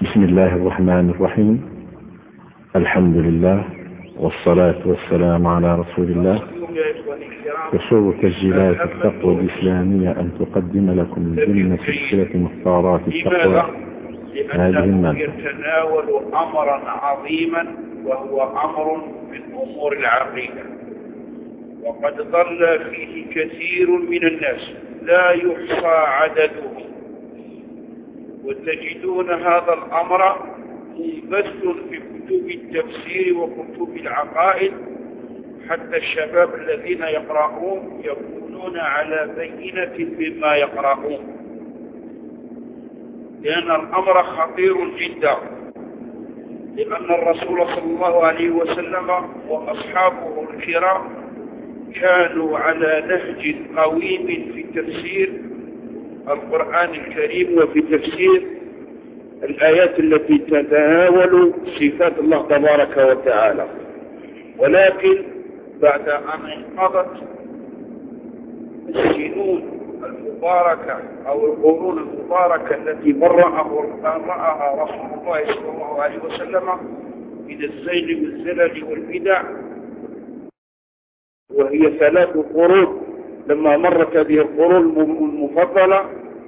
بسم الله الرحمن الرحيم. الحمد لله والصلاة والسلام على رسول الله. يسر تسجيلات التقوى الإسلامية أن تقدم لكم ضمن سلسلة مختارات التقوى هذه المادة. يتناول أمرا عظيما وهو أمر من أمور العقيدة، وقد ضل فيه كثير من الناس لا يحصى عددهم، وتجدون هذا الأمر منبث في كتب التفسير وكتب العقائد، حتى الشباب الذين يقرؤون يكونون على بينة بما يقرؤون، لأن الأمر خطير جدا، لأن الرسول صلى الله عليه وسلم وأصحابه الكرام كانوا على نهج قويم في تفسير القرآن الكريم وفي تفسير الآيات التي تتناول صفات الله تبارك وتعالى. ولكن بعد أن انقضت السنون المباركة أو القرون المباركة التي برأها رسول الله صلى الله عليه وسلم من الزيغ والزلل والبدع، وهي 3 قرون، لما مرت هذه القرون المفضلة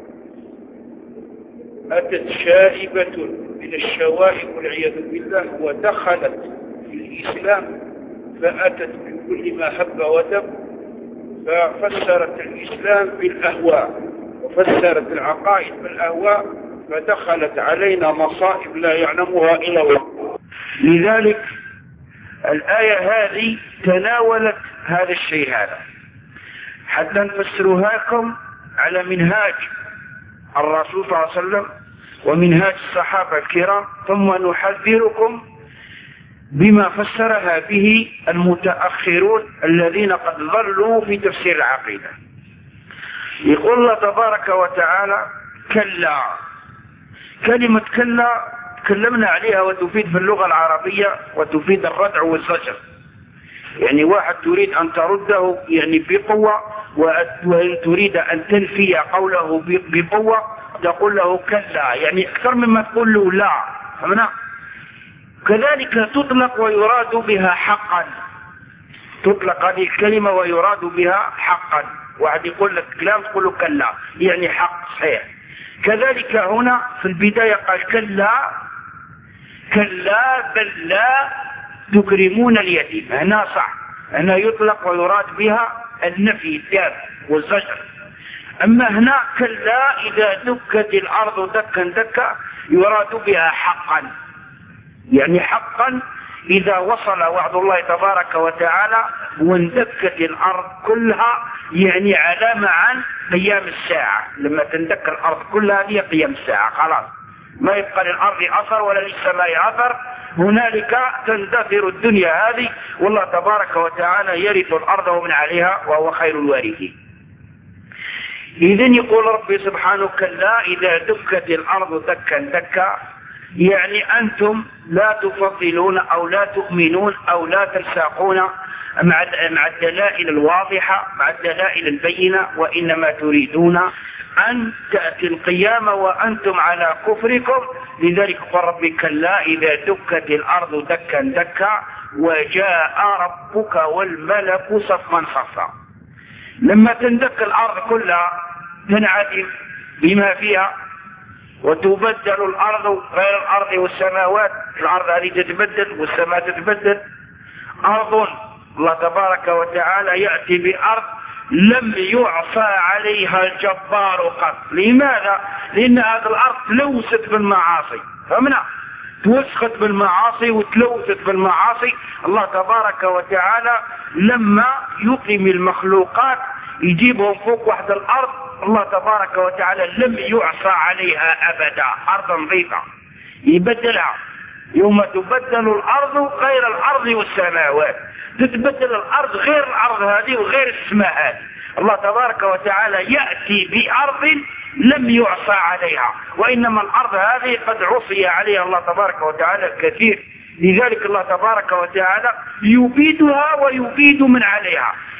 أتت شائبة من الشوائب والعياذ بالله ودخلت في الإسلام، فأتت بكل ما هب ودب، ففسرت الإسلام بالأهواء وفسرت العقائد بالأهواء، فدخلت علينا مصائب لا يعلمها إلا الله. لذلك الآية هذه تناولت هذا الشيء هذا حتى نفسرها لكم على منهاج الرسول صلى الله عليه وسلم ومنهاج الصحابة الكرام، ثم نحذركم بما فسرها به المتأخرون الذين قد ظلوا في تفسير العقيدة. يقول الله تبارك وتعالى: كلا. كلمة كلا تكلمنا عليها وتفيد في اللغة العربية وتفيد الردع والزجر، يعني واحد تريد أن ترده يعني بقوة، وإن تريد أن تنفي قوله بقوة تقول له كلا، يعني أكثر مما تقول له لا. فمنا كذلك تطلق ويراد بها حقا، تطلق هذه الكلمة ويراد بها حقا، واحد يقول لك كلام تقول له كلا، يعني حق صحيح. كذلك هنا في البداية قال كلا كلا بل لا تكرمون اليتيم، هنا صح، هنا يطلق ويراد بها النفي الداب والزجر. أما هنا كلا إذا دكت الأرض دكا دكا يراد بها حقا، يعني حقا إذا وصل وعد الله تبارك وتعالى واندكت الأرض كلها، يعني علامة عن قيام الساعة. لما تندك الأرض كلها هي قيام الساعة، خلاص ما يبقى للأرض أثر ولا للسماء أثر، هنالك تندثر الدنيا هذه، والله تبارك وتعالى يرث الأرض ومن عليها وهو خير الوارثين. إذن يقول ربي سبحانه كلا إذا دكت الأرض دكا دكا، يعني أنتم لا تفضلون أو لا تؤمنون أو لا تلساقون مع الدلائل الواضحة، مع الدلائل البينة، وإنما تريدون أن تأتي القيامة وأنتم على كفركم. لذلك قال ربي كلا إذا دكت الأرض دكا دكا وجاء ربك والملك صفا صفا. لما تندك الأرض كلها تنعدم بما فيها وتبدل الأرض غير الأرض والسماوات، الأرض هذه تتبدل والسماء تتبدل. أرض الله تبارك وتعالى يأتي بأرض لم يعصى عليها الجبار قط. لماذا؟ لأن هذه الأرض تلوثت بالمعاصي، فمنها توسخت بالمعاصي وتلوثت بالمعاصي. الله تبارك وتعالى لما يقيم المخلوقات يجيبهم فوق واحد الأرض، الله تبارك وتعالى لم يعصى عليها أبدا، أرض نظيفة يبدلها. يوم تبدل الأرض غير الأرض والسماوات، تتبدل الأرض غير الأرض هذه وغير السماء هذه. الله تبارك وتعالى يأتي بأرض لم يعصى عليها، وإنما الأرض هذه قد عصي عليها الله تبارك وتعالى كثير. لذلك الله تبارك وتعالى يبيدها ويبيد من عليها،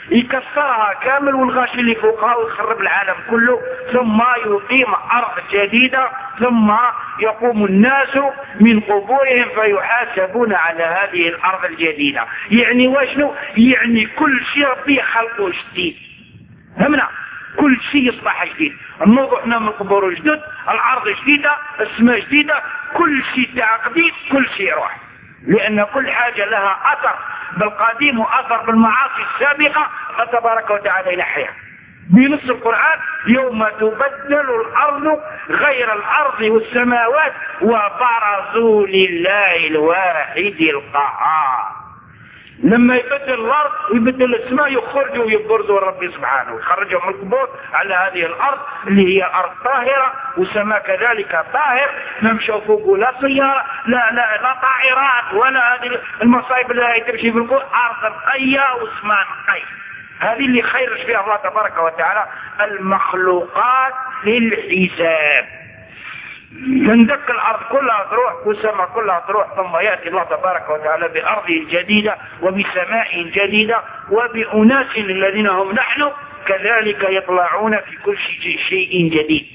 يكسرها كامل والغاش اللي فوقها ويخرب العالم كله، ثم يقيم أرض جديدة، ثم يقوم الناس من قبورهم فيحاسبون على هذه الأرض الجديدة. يعني وشنو؟ يعني كل شيء ربي خلقه جديد. همنا كل شيء يصبح جديد، النوض احنا من القبور جدد، الأرض جديدة، السماء جديدة، كل شيء تعقديد، كل شيء يروح، لأن كل حاجة لها أثر بالقديم وأثر بالمعاصي السابقة فتبارك وتعالى ينحيها. بنص القرآن يوم تبدل الأرض غير الأرض والسماوات وبرزوا لله الواحد القهار. لما يبدل الأرض ويبدل السماء يخرجوا ويبرزوا ربي سبحانه ويخرجوا من القبور على هذه الأرض اللي هي أرض طاهرة وسماء كذلك طاهر، نمشوا فوق لا سيارة لا طائرات ولا هذه المصايب اللي تمشي في القبور، أرض نقية وسماء نقية. هذه اللي خيرش فيها الله تبارك وتعالى المخلوقات للحساب. تندك الأرض كلها تروح والسماء كلها تروح، ثم يأتي الله تبارك وتعالى بأرض جديدة وبسماء جديدة وبأناس الذين هم نحن كذلك يطلعون في كل شيء جديد.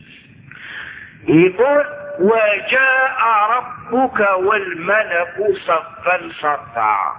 يقول وجاء ربك والملك صفا صفا.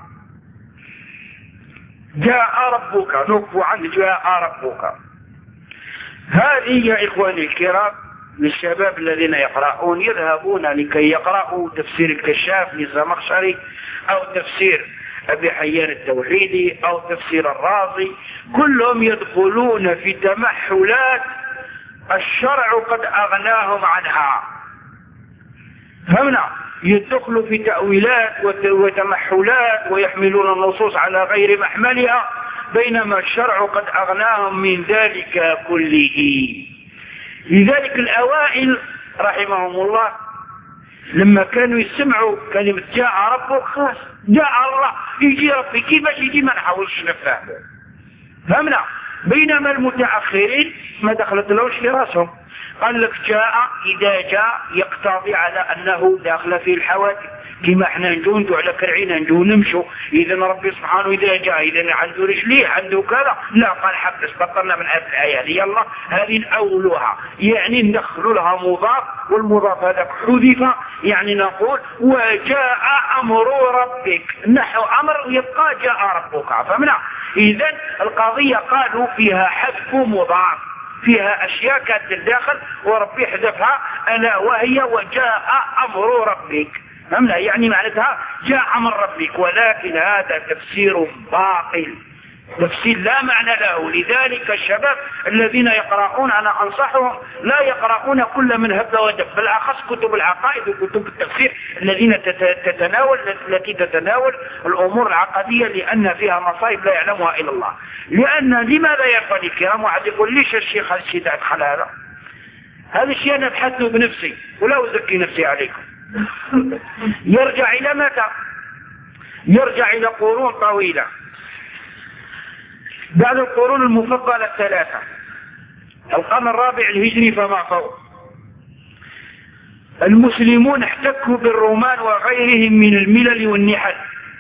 جاء ربك، نقف عن جاء ربك. هذه يا إخواني الكرام للشباب الذين يقرؤون يذهبون لكي يقرأوا تفسير الكشاف للزمخشري أو تفسير أبي حيان التوحيدي أو تفسير الرازي، كلهم يدخلون في تمحلات الشرع قد أغناهم عنها. فهمنا؟ يدخلوا في تأويلات وتمحلات ويحملون النصوص على غير محملها، بينما الشرع قد أغناهم من ذلك كله. لذلك الأوائل رحمهم الله لما كانوا يسمعوا كلمة جاء ربك خلاص جاء الله، يجي ربي كيفاش يجي ما نحاولش نفهمه. فهمنا؟ بينما المتأخرين ما دخلت لهش في راسهم، قال لك جاء إذا جاء يقتضي على أنه داخل في الحوادث، كما احنا نجوندوا على كرعينا نجو نمشوا، إذا ربي سبحانه إذا جاء إذا عنده رجليه عنده كذا، لا قال حبس بطلنا من هذه الآية هذه، يلا هذه نأولوها، يعني ندخلوا لها مضاف والمضاف هذا حذف، يعني نقول وجاء أمر ربك، نحو أمر يبقى جاء ربك. فمنع إذا القضية قالوا فيها حذف مضاف، فيها أشياء كانت الداخل وربي حذفها، ألا وهي وجاء أمر ربك. فهمنا؟ يعني معناتها جاء أمر ربك، ولكن هذا تفسير باطل، تفسير لا معنى له. لذلك الشباب الذين يقرؤون أنا أنصحهم لا يقرؤون كل من هب ودب، بالأخص كتب العقائد وكتب التفسير التي تتناول الأمور العقدية، لأن فيها مصائب لا يعلمها إلا الله. لماذا يا أخواني الكرام؟ واحد يقول ليش الشيخ هذا الشيء أدخل هذا الشيء أنا أبحثه بنفسي ولا أزكي نفسي عليكم. يرجع إلى متى؟ يرجع إلى قرون طويلة، بعد القرون المفضلة الثلاثة، القرن الرابع الهجري فما فوق، المسلمون احتكوا بالرومان وغيرهم من الملل والنحل،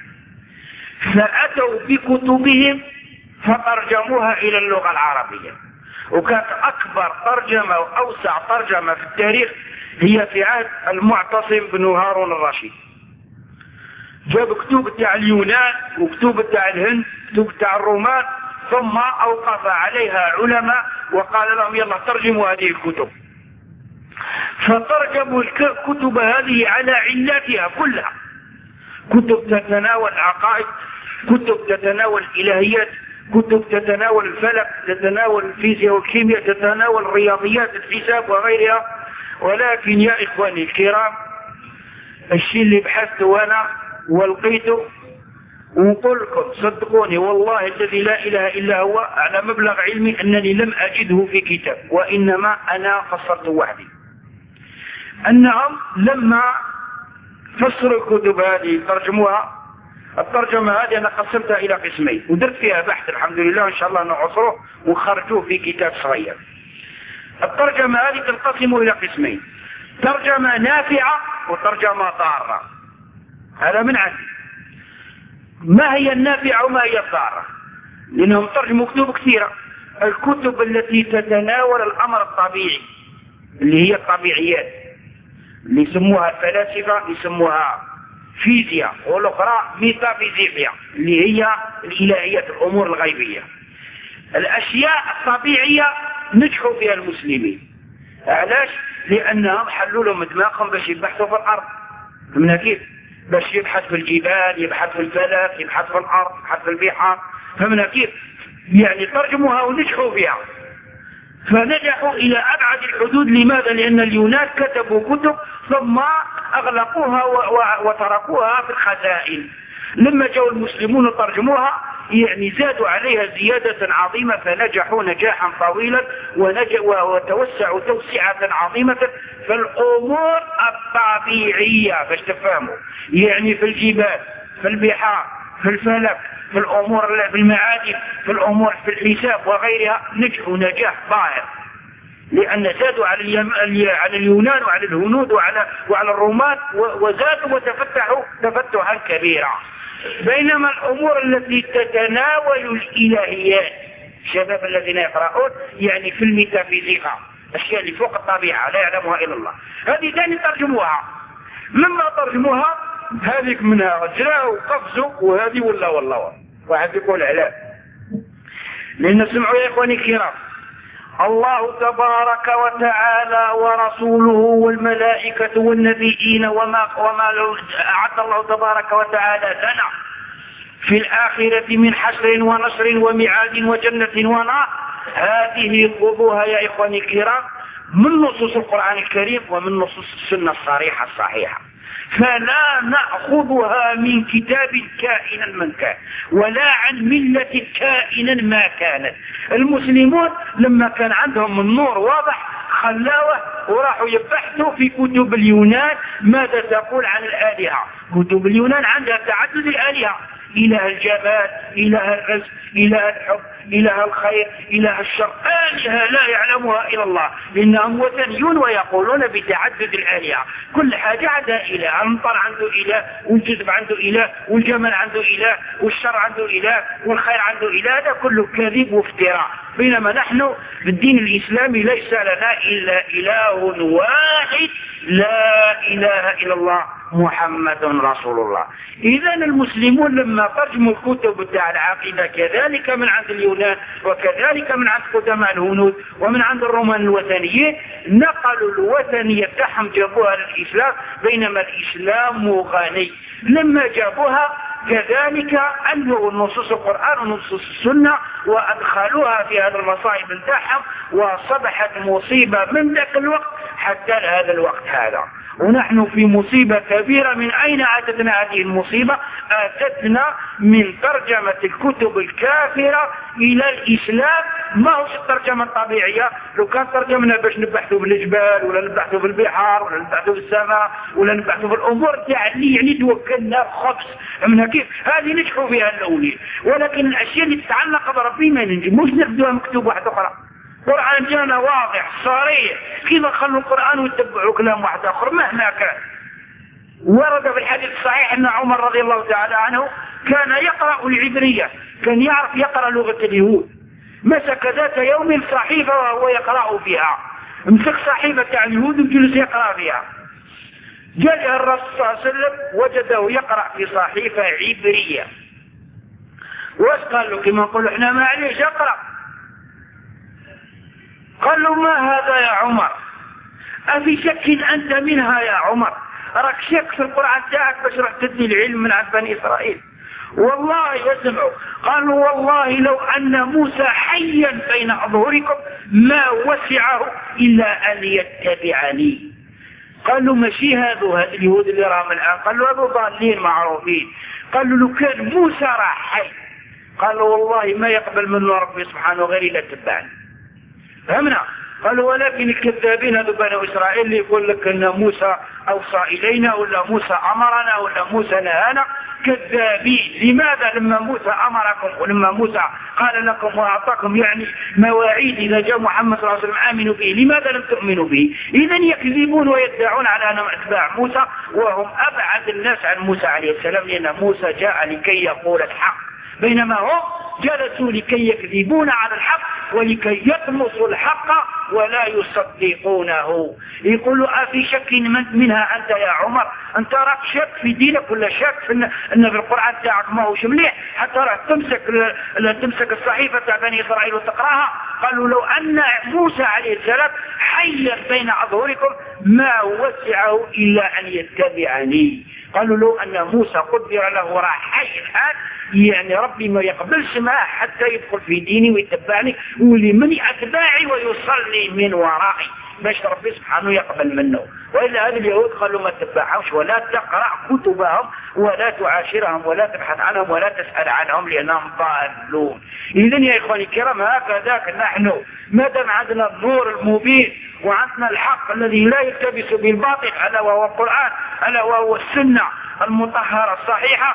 فأتوا بكتبهم فترجموها إلى اللغة العربية. وكانت أكبر ترجمة وأوسع ترجمة في التاريخ هي في عهد المعتصم بن هارون الرشيد. جاب كتب تاع اليونان وكتب تاع الهند وكتب تاع الرومان، ثم أوقف عليها علماء وقال لهم يلا ترجموا هذه الكتب. فترجموا الكتب هذه على علاتها كلها، كتب تتناول العقائد، كتب تتناول الإلهيات، كتب تتناول الفلك، تتناول الفيزياء والكيمياء، تتناول الرياضيات الحساب وغيرها. ولكن يا إخواني الكرام الشيء اللي بحثته أنا ولقيته ونقول لكم صدقوني والله الذي لا إله إلا هو على مبلغ علمي أنني لم أجده في كتاب، وإنما أنا فسرته وحدي، أنهم لما فسروا الكتب هذه ترجموها، الترجمة هذه أنا قسمتها إلى قسمين ودرت فيها بحث الحمد لله إن شاء الله نعصره ونخرجوه في كتاب صغير. الترجمة هذه تنقسم إلى قسمين، ترجمة نافعة وترجمة ضارة. هذا من عندي. ما هي النافعة وما هي الضارة؟ لأنهم ترجموا كتب كثيرة. الكتب التي تتناول الأمر الطبيعي اللي هي الطبيعيات اللي يسموها الفلاسفة يسموها فيزياء، والأخرى ميتافيزيقيا اللي هي الإلهيات الأمور الغيبية. الأشياء الطبيعية نجحوا فيها المسلمين. علاش؟ لأنهم حلوا لهم دماغهم باش يبحثوا في الأرض. فهمنا كيف؟ باش يبحث في الجبال، يبحث في الفلك، يبحث في الأرض، يبحث في البحار. فهمنا كيف؟ يعني ترجموها ونجحوا فيها، فنجحوا إلى أبعد الحدود. لماذا؟ لأن اليونان كتبوا كتب ثم أغلقوها وتركوها في الخزائن. لما جاءوا المسلمون وترجموها يعني زادوا عليها زيادة عظيمة، فنجحوا نجاحا طويلا وتوسعوا توسعة عظيمة في الأمور الطبيعية باش تفهموا، يعني في الجبال، في البحار، في الفلك، في الأمور، في المعادن، في الأمور، في الحساب وغيرها. نجحوا نجاح ظاهر لأن زادوا على اليونان وعلى الهنود وعلى الرومان، وزادوا وتفتحوا تفتحا كبيرا. بينما الأمور التي تتناول الإلهيات، الشباب الذين يقرؤون يعني في الميتافيزيقا، الأشياء اللي فوق الطبيعة لا يعلمها إلا الله، هذه ثاني ترجموها. لما ترجموها هذيك منها رجلاه وقفزوا، وهذه والله واحد يقول علاه. لأن سمعوا يا إخواني الكرام، الله تبارك وتعالى ورسوله والملائكة والنبيين وما أعد الله تبارك وتعالى لنا في الآخرة من حشر ونشر ومعاد وجنة ونار، هذه خذوها يا إخواني الكرام من نصوص القرآن الكريم ومن نصوص السنة الصريحة الصحيحة. فلا نأخذها من كتاب كائنا من كان ولا عن ملة كائنا ما كانت. المسلمون لما كان عندهم النور واضح خلاوه وراحوا يبحثوا في كتب اليونان ماذا تقول عن الآلهة. كتب اليونان عندها تعدد الآلهة، إله الجمال، إله الرزق، إله الحب، إله الخير، إله الشر، آلهة لا يعلمها إلا الله، لأنهم وثنيون ويقولون بتعدد الآلهة. كل حاجة عندها إله، المطر عنده إله، والجذب عنده إله، والجمال عنده إله، والشر عنده إله، والخير عنده إله. هذا كله كذب وافتراء. بينما نحن في الدين الإسلامي ليس لنا إلا إله واحد، لا إله إلا الله محمد رسول الله. إذا المسلمون لما ترجموا الكتب تاع العقيدة كذلك من عند اليونان وكذلك من عند قدماء الهنود ومن عند الرومان الوثنيين، نقلوا الوثنية تاعهم جابوها للإسلام، بينما الإسلام غني. لما جابوها كذلك أنهوا نصوص القرآن ونصوص السنة وأدخلوها في هذا المصائب نتاعهم، وصبحت مصيبة من ذاك الوقت حتى هذا الوقت هذا. ونحن في مصيبة كبيرة. من أين أتتنا هذه المصيبة؟ أتتنا من ترجمة الكتب الكافرة إلى الإسلام. ما هو الترجمة الطبيعية. لو كان ترجمنا باش نبحثوا بالجبال ولا نبحثوا بالبحار ولا نبحثوا بالسماء ولا نبحثوا بالأمور يعني توكلنا خبز من كيف، هذه نجحوا فيها الأولين. ولكن الأشياء اللي تتعلق بربي ما نجموش ناخذوها مكتوب واحد أخرى. القرآن جانا واضح صريح، كيف نخلوا القرآن ويتبعوا كلام واحد آخر مهما كان. ورد في الحديث الصحيح أن عمر رضي الله تعالى عنه كان يقرأ العبرية، كان يعرف يقرأ لغة اليهود. مسك ذات يوم صحيفة وهو يقرأ فيها، مسك صحيفة تاع اليهود وجلس يقرأ فيها. جاء الرسول صلى الله عليه وسلم وجده يقرأ في صحيفة عبرية. واش قال له؟ كما نقول احنا ما عليش يقرأ. قال له ما هذا يا عمر؟ أفي شك أنت منها يا عمر؟ راك شك في القرآن تاعك باش راح تدي العلم من عند بني إسرائيل. والله يسمعوا. قالوا والله لو أن موسى حيا بين أظهركم ما وسعه إلا أن يتبعني. قالوا ماشي هذا اليهود اللي راهم الآن، قالوا هذو ضالين معروفين. قالوا لو كان موسى راح حي، قالوا والله ما يقبل منه ربي سبحانه غير إلا تبعني. فهمنا؟ قالوا ولكن الكذابين هذو بني إسرائيل اللي يقول لك أن موسى أوصى إلينا ولا موسى أمرنا ولا موسى نهانا، كذابين. لماذا لما موسى أمركم ولما موسى قال لكم وأعطاكم يعني مواعيد إذا جاء محمد صلى الله عليه وسلم آمنوا به، لماذا لم تؤمنوا به؟ إذن يكذبون ويدعون على أنهم أتباع موسى، وهم أبعد الناس عن موسى عليه السلام، لأن موسى جاء لكي يقول الحق بينما هم جلسوا لكي يكذبون على الحق ولكي يطمسوا الحق ولا يصدقونه. يقولوا أفي شك منها أنت يا عمر؟ أنت راك شك في دينك ولا شك في أن في القرآن تاعك ما هوش مليح حتى راك تمسك الصحيفة تاع بني إسرائيل وتقراها؟ قالوا لو أن موسى عليه السلام حيا بين أظهركم ما وسعه إلا أن يتبعني. قالوا لو أن موسى قدر له راح حي الآن يعني ربي ما يقبلش معه حتى يدخل في ديني ويتبعني ولمن أتباعي ويصلي من ورائي باش ربي سبحانه يقبل منه. وإلا هذه اليهود قالوا ما تتبعهمش ولا تقرأ كتبهم ولا تعاشرهم ولا تبحث عنهم ولا تسأل عنهم لأنهم ضالون. إذن يا إخواني الكرام هكذا نحن ما دام عندنا النور المبين وعندنا الحق الذي لا يلتبس بالباطل ألا وهو القرآن ألا وهو السنة المطهرة الصحيحة،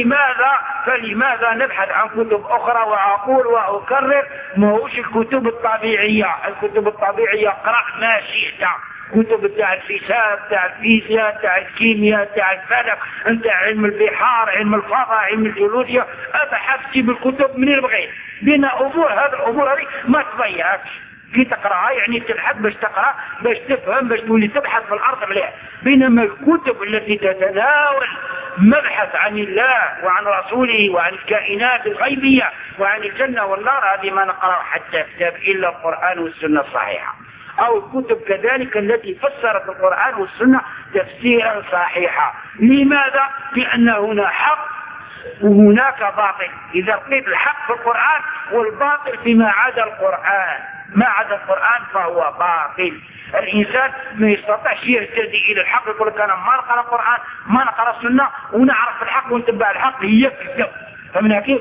فلماذا نبحث عن كتب أخرى؟ وأقول وأكرر ما هوش الكتب الطبيعية. الكتب الطبيعية اقرأ ما شئت، كتب تاع الحساب تاع الفيزياء تاع الكيمياء تاع الفلك انت علم البحار علم الفضاء علم الجيولوجيا ابحث جيب الكتب من البغيت بين أمور هذه الأمور هذه ما تضيعكش كي تقرأها يعني تبحث باش تقرأ باش تفهم باش تولي تبحث في الأرض مليح. بينما الكتب التي تتناول مبحث عن الله وعن رسوله وعن الكائنات الغيبية وعن الجنة والنار هذه ما نقرأ حتى كتاب إلا القرآن والسنة الصحيحة، أو الكتب كذلك التي فسرت القرآن والسنة تفسيرا صحيحا. لماذا؟ لأن هنا حق وهناك باطل. إذا لقيت الحق في القرآن والباطل فيما عدا القرآن ما عدا القرآن فهو باطل. الإنسان ما يستطيعش يهتدي إلى الحق يقول لك أنا ما نقرأ القرآن ما نقرأ السنة ونعرف الحق ونتبع الحق هي كذب. فمن كيف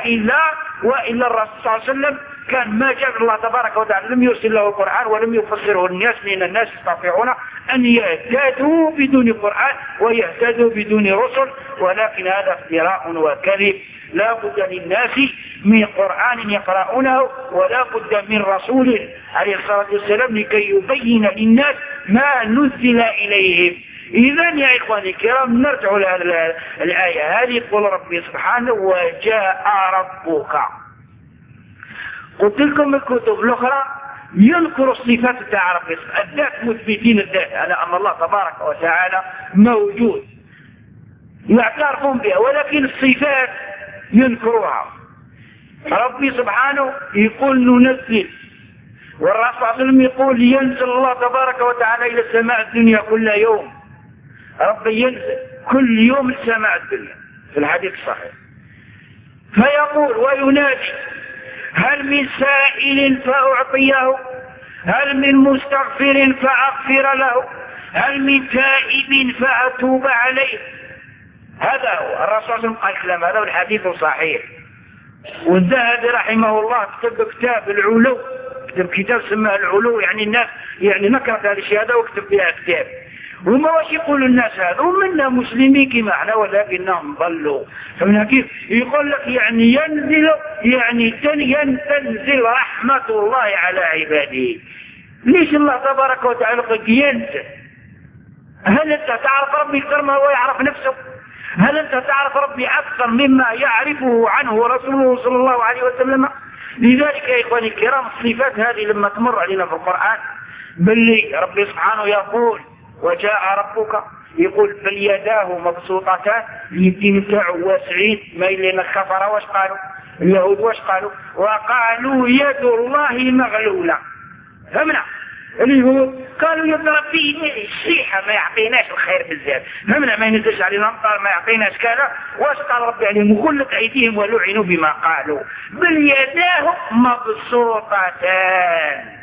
وإلا الرسول صلى الله عليه وسلم كان ما جاء الله تبارك وتعالى لم يرسل له القرآن ولم يفسره الناس لأن الناس يستطيعون أن يهتدوا بدون قرآن ويهتدوا بدون رسل، ولكن هذا افتراء وكذب. لا بد للناس من قرآن يقرؤونه ولا بد من رسول عليه الصلاة والسلام لكي يبين للناس ما نزل إليهم. إذن يا إخواني الكرام نرجع لهذه الآية هذه يقول ربي سبحانه وجاء ربك. قلت لكم الكتب الأخرى ينكر الصفات تاع ربي الذات مثبتين الذات على أن الله تبارك وتعالى موجود يعترفون بها ولكن الصفات ينكروها. ربي سبحانه يقول ننزل والرسول صلى الله عليه وسلم يقول ينزل الله تبارك وتعالى إلى السماء الدنيا كل يوم. ربي ينزل كل يوم السماء الدنيا في الحديث الصحيح فيقول وينادي هل من سائل فأعطيه هل من مستغفر فأغفر له هل من تائب فأتوب عليه. هذا هو الرسول صلى الله عليه وسلم قال كلام هذا والحديث صحيح. والذهبي رحمه الله كتب كتاب العلو كتب كتاب سماه العلو يعني الناس يعني نكرت هذه الشهادة وكتب فيها كتاب وما واش يقول الناس هذا ومنا مسلمين كما احنا ولكنهم ضلوا. فمن كيف يقول لك يعني ينزل يعني تنزل رحمة الله على عباده. ليش الله تبارك وتعالى قال ينزل؟ هل انت تعرف ربي اكثر ما هو يعرف نفسه؟ هل انت تعرف ربي اكثر مما يعرفه عنه رسوله صلى الله عليه وسلم؟ لذلك يا اخواني الكرام الصفات هذه لما تمر علينا في القرآن باللي ربي سبحانه يقول وجاء ربك يقول بل يداه مبسوطتان اليدين تاعو واسعين ما إلينا الكفر واش قالوا اليهود واش قالوا وقالوا يد الله مغلولة. فهمنا اليهود قالوا يد ربي الشيحة ما يعطيناش الخير بزاف. فهمنا ما ينزلش علينا مطر ما يعطيناش كذا. واش قال ربي عليهم غلت أيديهم ولعنوا بما قالوا بل يداه مبسوطتان.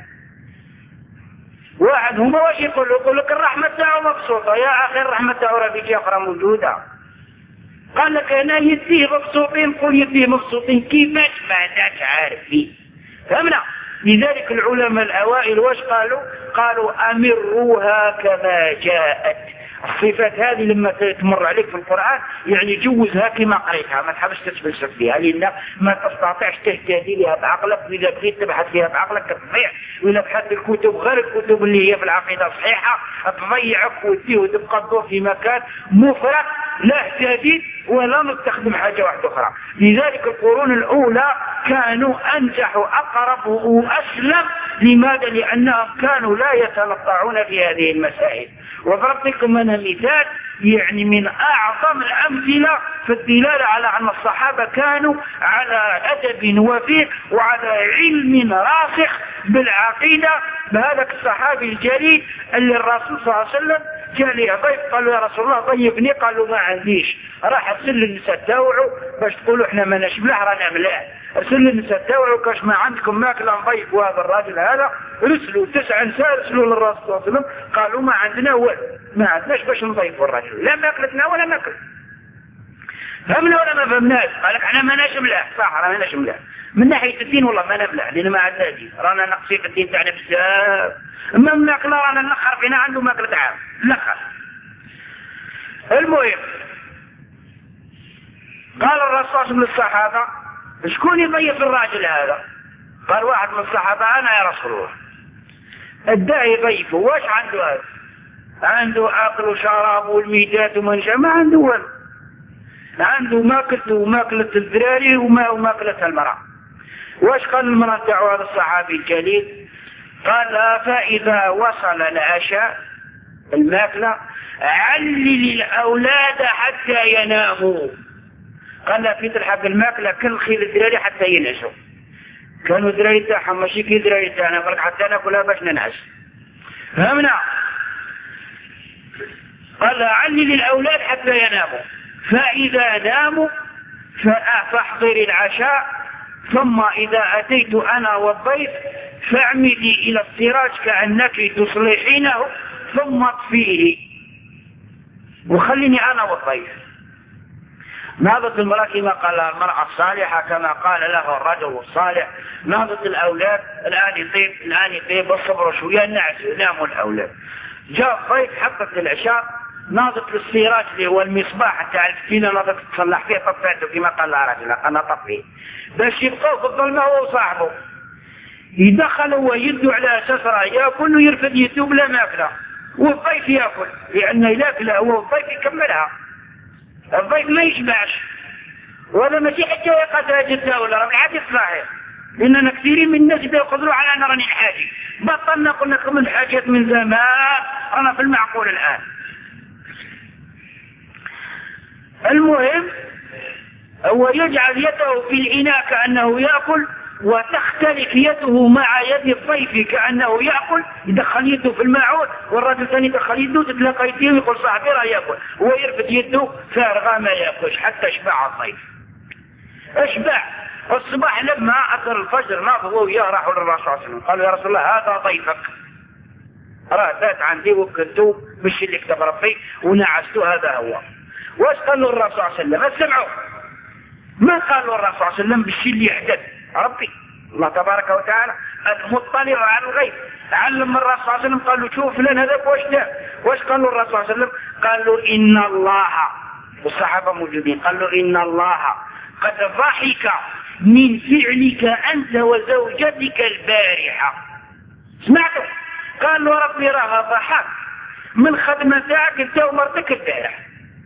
واحد هما واش يقول لك الرحمة تاعو مبسوطة يا أخي الرحمة تاعو راه بيجي أخرى موجودة. قال لك أنا يديه مبسوطين قول يديه مبسوطين كيفاش ما عندكش عارفين. فهمنا. لذلك العلماء الأوائل واش قالوا أمروها كما جاءت. الصفات هذه لما تمر عليك في القرآن يعني جوزها كما قريتها ما تحبش تتفلسف فيها لأن ما تستطيعش تهتدي لها بعقلك. إذا بغيت تبحث فيها بعقلك تضيع وإذا بحثت الكتب غير الكتب اللي هي في العقيدة الصحيحة تضيعك وتديه وتبقى تدور في مكان مفرط لا اهتديت ولا نستخدم حاجة واحدة أخرى. لذلك القرون الأولى كانوا أنجح وأقرب وأسلم. لماذا؟ لأنهم كانوا لا يتنطعون في هذه المسائل. وضربت لكم أنا مثال يعني من أعظم الأمثلة في الدلالة على أن الصحابة كانوا على أدب وفيه وعلى علم راسخ بالعقيدة. بهذا الصحابي الجليل اللي الرسول صلى الله عليه وسلم جاء لي ضيف قال له يا رسول الله ضيفني، قال له ما عنديش، راح ارسل النساء تاوعوا باش تقولوا احنا ما نشبلح رانا ملاح، ارسل النساء تاوعوا كاش ما عندكم ماكله نضيف هذا الراجل هذا. رسلوا 9 نساء رسلوا للرسول صلى الله عليه وسلم قالوا ما عندنا والو، ما عندناش باش نضيفوا الراجل، لا ماكلتنا ولا ماكل. فهمنا ولا ما فهمناش؟ قال لك احنا ما نشملح. صح رانا نشملح من ناحيه الدين، والله ما نبلع لان ما عندنا دين، رانا نقصي في الدين تاعنا بزاف. اما الماكله رانا نخر فينا عنده ماكله عام نخر. المهم قال الرسول للصحابه شكون يضيف الراجل هذا؟ قال واحد من الصحابه انا يا رسول الله. الداعي يضيفه واش عنده هذا؟ عنده اكل وشراب والميدات ومنشا، ما عنده والو، عنده ماكلته وماكلة الذراري وماكلة المرأة. واش قال المرأة تاعو هذا الصحابي الجليل؟ قال فإذا وصل العشاء الماكلة علل الأولاد حتى يناموا. قال لا في تلحق الماكلة كل خيل الذراري حتى ينعسوا. كانوا الذراري تاعهم ماشي كي الذراري تاعنا، قال حتى ناكلها باش ننعس. فهمنا؟ قال علل الأولاد حتى يناموا، فإذا ناموا فاحضر العشاء، ثم إذا أتيت أنا والضيف فاعمدي إلى السراج كأنك تصلحينه ثم اطفيه وخليني أنا والضيف. نهضت المرأة كما قال المرأة الصالحة، كما قال له الرجل الصالح. نهضت الأولاد الآن يطيب الصبر شوية ناموا الأولاد. جاء الضيف حقت العشاء، ناظت للسيراج اللي هو المصباح تاع الفتيلة، ناظت تصلح فيه طفاته كما قال لها رجل انا طفيه باش يبقوا في الظلمه هو وصاحبه. يدخل هو يده على اساس راه ياكل ويرفد يده بلا ماكله، والضيف ياكل لان ياكله هو الضيف يكملها. الضيف ما يشبعش، وهذا ماشي حتى يقدر جدا ولا راه بالعكس صحيح، لاننا كثيرين من الناس يقدروا على ان راني الحاجه. بطلنا قلنا لكم الحاجات من زمان، انا في المعقول الان. المهم هو يجعل يده في الإناء كأنه يأكل، وتختلف يده مع يد الضيف كأنه يأكل. يدخل يده في الماعون والرجل الثاني يدخل يده، تتلاقى يديه ويقول صاحبي راه يأكل، هو يرفد يده فارغة ما يأكلش حتى شبع الضيف. اشبع. الصباح لما أثر الفجر ناضوا هو وياه راحوا للرسول صلى الله عليه وسلم قالوا يا رسول الله هذا ضيفك، راه بات عندي وكلته مش اللي كتب ربي ونعسته، هذا هو. واش قال له الرسول صلى الله عليه وسلم؟ اسمعوا، ما قال له الرسول صلى الله عليه وسلم بالشيء اللي يحدث ربي الله تبارك وتعالى المطلع على الغيب. علم الرسول صلى الله عليه وسلم قال له شوف فلان هذاك واش ده. واش قال له الرسول صلى الله عليه وسلم؟ قال له ان الله، والصحابه موجودين، قال له ان الله قد ضحك من فعلك انت وزوجتك البارحه. سمعتوا؟ قال له ربي راه ضحك من خدمه تاعك انت ومرتك البارح.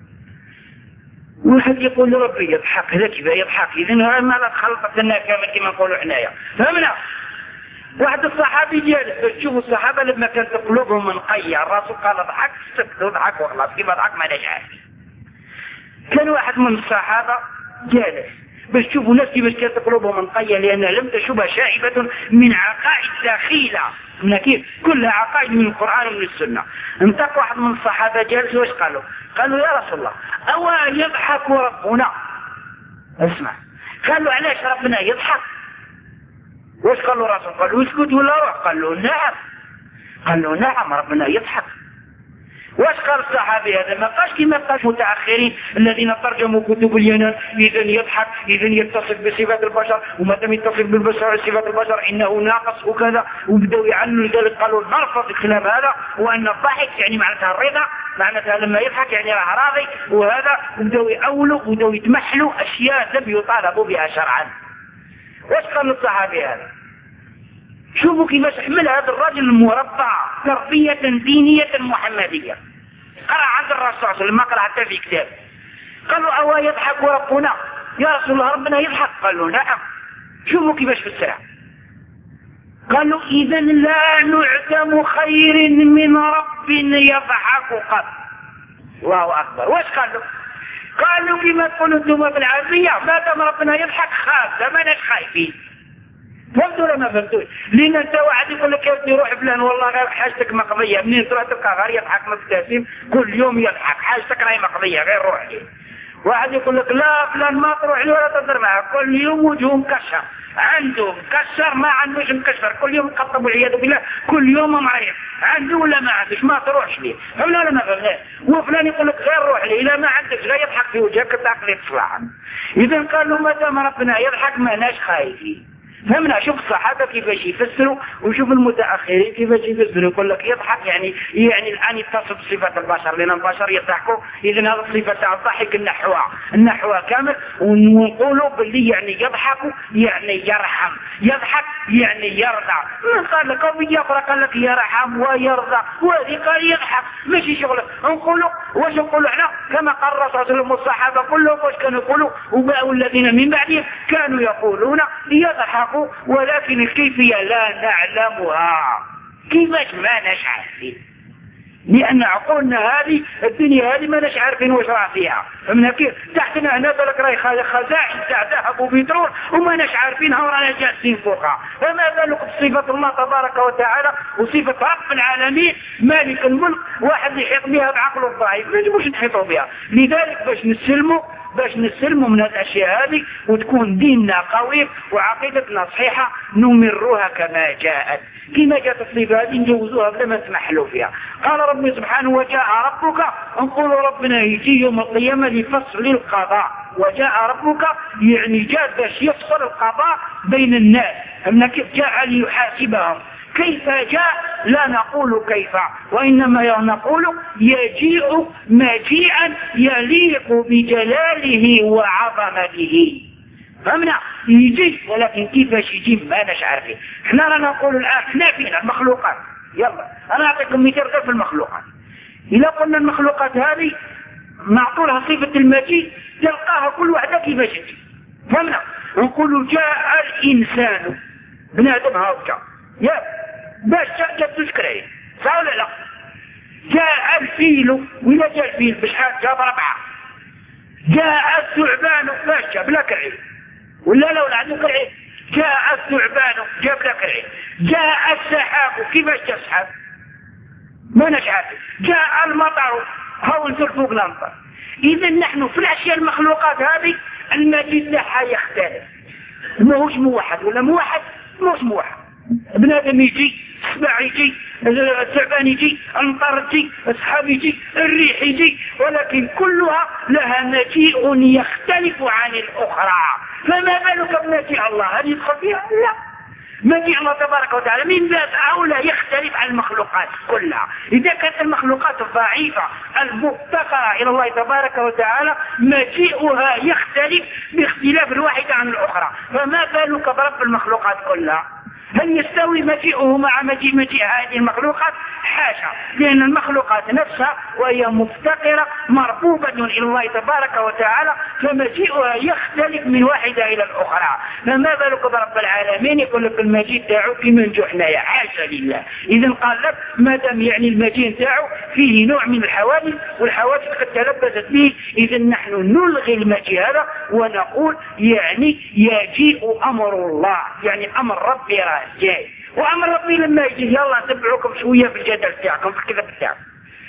واحد يقول ربي يضحك، هذا كيف يضحك؟ إذن ما لا تخلطت لنا كما نقولوا حنايا. فهمنا؟ واحد الصحابي جالس، تشوفوا الصحابة لما كانت قلوبهم منقية، الرسول قال ضحك سكت ضحك وخلاص، كيف ضحك ما نجعل. كان واحد من الصحابة جالس باش تشوفوا ناس كيفاش كانت قلوبهم منقية، لأن لم تشبه شائبة من عقائد دخيلة، من كيف كلها عقائد من القرآن ومن السنة. انطق واحد من الصحابة جالس، واش قالوا؟ قالوا يا رسول الله أو يضحك ربنا؟ اسمع، قالوا علاش ربنا يضحك؟ واش قالوا الرسول؟ قالوا اسكت ولا روح؟ قالوا نعم. قالوا نعم ربنا يضحك. واش قال الصحابي هذا؟ ما قالش كما قال متأخرين الذين ترجموا كتب اليونان إذن يضحك، إذن يتصف بصفات البشر، وما دام يتصف بصفات البشر إنه ناقص وكذا، وبدأوا يعلموا لذلك قالوا نرفض الكلام هذا، وأن الضحك يعني معناتها الرضا، معناتها لما يضحك يعني راه راضي وهذا، وبدأوا يأولوا وبدأوا يتمحلوا أشياء لم يطالبوا بها شرعا. واش قال الصحابي هذا؟ شوفوا كيفاش حمل هذا الرجل المربع تربية دينية محمدية. قرأ عند الرسول صلى الله عليه وسلم، ما قرأ حتى في كتاب، قالوا أو يضحك ربنا يا رسول الله ربنا يضحك؟ قالوا نعم. شوفوا كيفاش فسرها. قالوا إذا لا نعدم خير من رب يضحك قط. الله أكبر. واش قالوا كما تقولوا انتم في العامية ما دام ربنا يضحك خاف ما ناش خايفين. فهمتوا ولا ما فهمتوش؟ لأن انت واحد يقول لك يا ابني روح فلان والله غير حاجتك مقضية، منين تروح تلقى غير يضحك مبتسم كل يوم يضحك، حاجتك راهي مقضية غير روح لي. واحد يقول لك لا فلان ما تروح لي ولا تهضر معه، كل يوم وجهه مكشر، عنده مكشر ما عندوش مكشر، كل يوم يقطب والعياذ بالله، كل يوم مريض، عنده ولا ما عندوش ما تروحش ليه. فهمنا ولا ما فهمناش؟ وفلان يقول لك غير روح لي، إذا ما عندك لا يضحك في وجهك العقل يتصلح. إذا قالوا ما دام ربنا يضحك ما ناش خايفين. فهمنا؟ شوف الصحابة كيفاش يفسروا وشوف المتأخرين كيفاش يفسروا. يقول لك يضحك يعني الآن يتصف بصفة البشر، لأن البشر يضحكوا، إذن هذا الصفة تاع الضحك النحو كامل. ونقولوا باللي يعني يضحك يعني يرحم، يضحك يعني يرضى. من قال لك أو يقرأ قال لك يرحم ويرضى، وهذه قال يضحك ماشي شغله. نقولوا واش نقولوا احنا كما قال الرسول صلى الله عليه وسلم والصحابة كلهم واش كانوا يقولوا، والذين من بعدهم كانوا يقولون يضحك، ولكن الكيفية لا نعلمها. كيفاش ما ناش عارفين؟ لأن عقولنا هذه الدنيا هذه ما ناش عارفين واش راه فيها. فمن كيف تحتنا هنا بالك راهي خزائن تاع ذهب وبترول وما ناش عارفينها ورانا جالسين فوقها. فما بالك بصفة الله تبارك وتعالى وصفة رب العالمين مالك الملك، واحد يحيط بها بعقله الضعيف ما نجموش نحيطوا بها. لذلك باش نسلموا من الأشياء هذه وتكون ديننا قوي وعقيدتنا صحيحة نمرها كما جاءت. كما جاءت الصفة هذه نجوزوها بلا ما نسمحلوا فيها. قال ربي سبحانه وجاء ربك، نقول ربنا يجي يوم القيامة لفصل القضاء. وجاء ربك يعني جاء باش يفصل القضاء بين الناس. أما كيف جاء ليحاسبهم؟ كيف جاء؟ لا نقول كيف، وإنما نقول يجيء مجيئا يليق بجلاله وعظمته. فهمنا؟ يجي، ولكن كيفاش يجي ما ناش عارفين. احنا رانا نقول الآن احنا فينا المخلوقات. يلا أنا أعطيكم مثال غير في المخلوقات. إذا قلنا المخلوقات هذه نعطولها صفة المجيء تلقاها كل واحدة كيفاش تجي. فهمنا؟ نقول جاء الإنسان بنادم هاوكا يا باش جاء تذكر عليه صح ولا لا؟ جاء الفيل ولا جاء الفيل بشحال جاب 4. جاء الثعبان باش جاب لك العين ولا لا عندك العين. جاء الثعبان جاب لك العين. جاء السحاب كيفاش جاء السحاب ما نشعر. جاء المطر هو نزل فوق الامطار. اذا نحن في الاشياء المخلوقات هذه المجيء تاعها يختلف، ماهوش موحد ولا موحد ماهوش موحد. بنادم يجي، السباع يجي، الثعبان يجي، المطر يجي، السحاب يجي، الريح يجي، ولكن كلها لها مجيء يختلف عن الأخرى. فما بالك بمجيء الله؟ هل يدخل فيها؟ لا. مجيء الله تبارك وتعالى من باب أولى يختلف عن المخلوقات كلها. إذا كانت المخلوقات الضعيفة المفتقرة إلى الله تبارك وتعالى مجيئها يختلف باختلاف الواحدة عن الأخرى، فما بالك برب المخلوقات كلها؟ هل يستوي مجيئه مع مجيء هذه المخلوقات؟ حاشا، لأن المخلوقات نفسها وهي مفتقرة مربوبة إلى الله تبارك وتعالى، فمجيئها يختلف من واحدة إلى الأخرى. فما بالك برب العالمين يقول لك المجيء تاعو كما نجو حنايا؟ حاشا لله. إذا قال لك ما دام يعني المجيء تاعو فيه نوع من الحوادث والحوادث قد تلبست به، إذا نحن نلغي المجيء هذا ونقول يعني يجيء أمر الله، يعني أمر ربي جاي. وأمر ربي لما يجي يلا نتبعوكم شوية في الجدل تاعكم في الكذب تاعكم.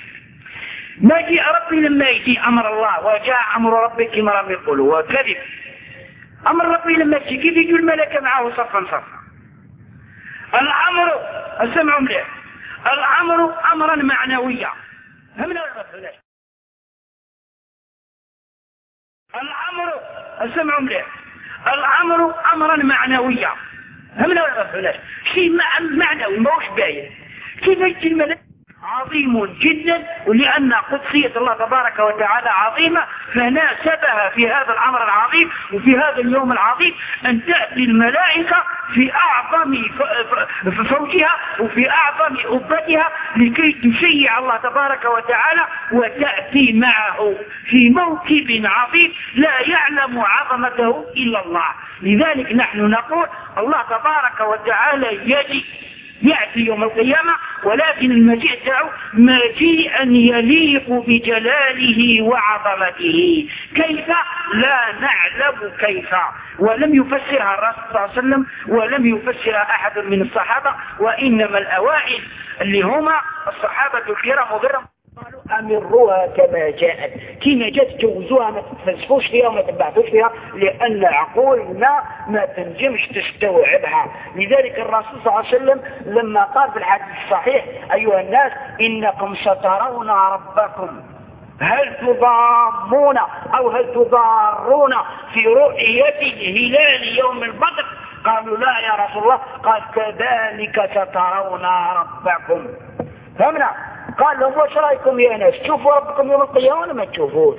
ما جاء ربي لما يجي أمر الله وجاء أمر ربي كما رب يقولوا وكذب. أمر ربي لما يجي كيف يجي الملكة معه صفا صفا. الأمر اسمعوا مليح، الأمر أمرا معنويا. همنا ولا مفهومش؟ الأمر اسمعوا مليح، الأمر أمرا معنويا. همنا ولا مفهومش؟ شيء معنوي ماهوش باين. كيف يجي الملك عظيم جدا، ولأن قدسية الله تبارك وتعالى عظيمة فناسبها في هذا الأمر العظيم وفي هذا اليوم العظيم أن تأتي الملائكة في أعظم فوجها وفي أعظم أبتها لكي تشيع الله تبارك وتعالى وتأتي معه في موكب عظيم لا يعلم عظمته إلا الله. لذلك نحن نقول الله تبارك وتعالى يأتي يوم القيامة، ولكن المجيء تاعه مجيئا يليق بجلاله وعظمته. كيف؟ لا نعلم كيف، ولم يفسرها الرسول صلى الله عليه وسلم ولم يفسرها أحد من الصحابة، وإنما الأوائل اللي هما الصحابة الكرام وغيرهم قالوا أمروها كما جاءت، كما جاءت جوزوها، ما تتفلسفوش فيها وما تبعثوش فيها، لأن عقولنا ما تنجمش تستوعبها. لذلك الرسول صلى الله عليه وسلم لما قال في الحديث الصحيح أيها الناس إنكم سترون ربكم هل تضامون أو هل تضارون في رؤية الهلال يوم البدر؟ قالوا لا يا رسول الله. قال كذلك سترون ربكم. فهمنا؟ قال لهم وش رأيكم يا ناس، تشوفوا ربكم يوم القيامة ولا ما تشوفوش؟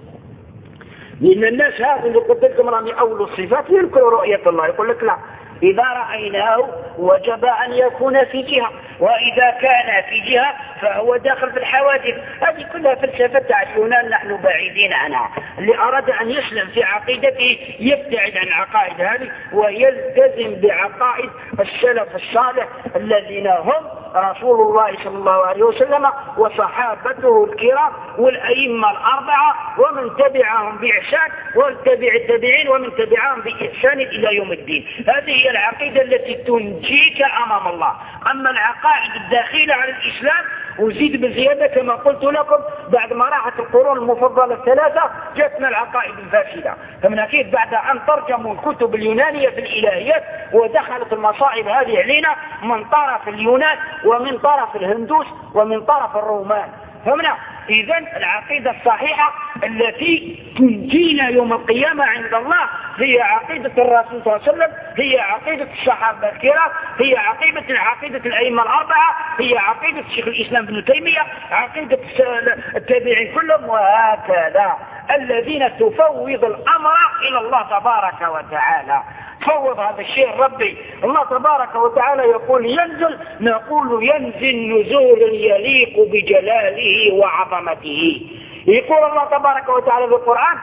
لأن الناس هذا اللي قلت لكم رامي أول الصفات ينكروا رؤية الله، يقول لك لا إذا رأيناه وجب أن يكون في جهة، وإذا كان في جهة فهو داخل في الحوادث. هذه كلها فلسفة تاع اليونان نحن بعيدين عنها. اللي أراد أن يسلم في عقيدته يبتعد عن عقائد هذه ويلتزم بعقائد السلف الصالح الذين هم رسول الله صلى الله عليه وسلم وصحابته الكرام والأئمة الأربعة ومن تبعهم بإحسان والتبع التابعين ومن تبعهم بإحسان إلى يوم الدين. هذه هي العقيدة التي تنجيك أمام الله. أما العقائد الداخلة على الإسلام وزيد بزيادة كما قلت لكم بعد ما راحت القرون المفضلة الثلاثة جاتنا العقائد الفاسدة. فمن كيف بعد أن ترجموا الكتب اليونانية في الإلهيات ودخلت المصائب هذه علينا من طرف اليونان ومن طرف الهندوس ومن طرف الرومان. فهمنا؟ إذن العقيدة الصحيحة التي تنجينا يوم القيامة عند الله هي عقيدة الرسول صلى الله عليه وسلم، هي عقيدة الصحابة الكرام، هي عقيدة الأئمة الأربعة، هي عقيدة شيخ الإسلام ابن تيمية، عقيدة التابعين كلهم، وهكذا الذين تفوض الأمر إلى الله تبارك وتعالى. فوض هذا الشيء ربي. الله تبارك وتعالى يقول ينزل، نقول ينزل نزول يليق بجلاله وعظمته. يقول الله تبارك وتعالى في القرآن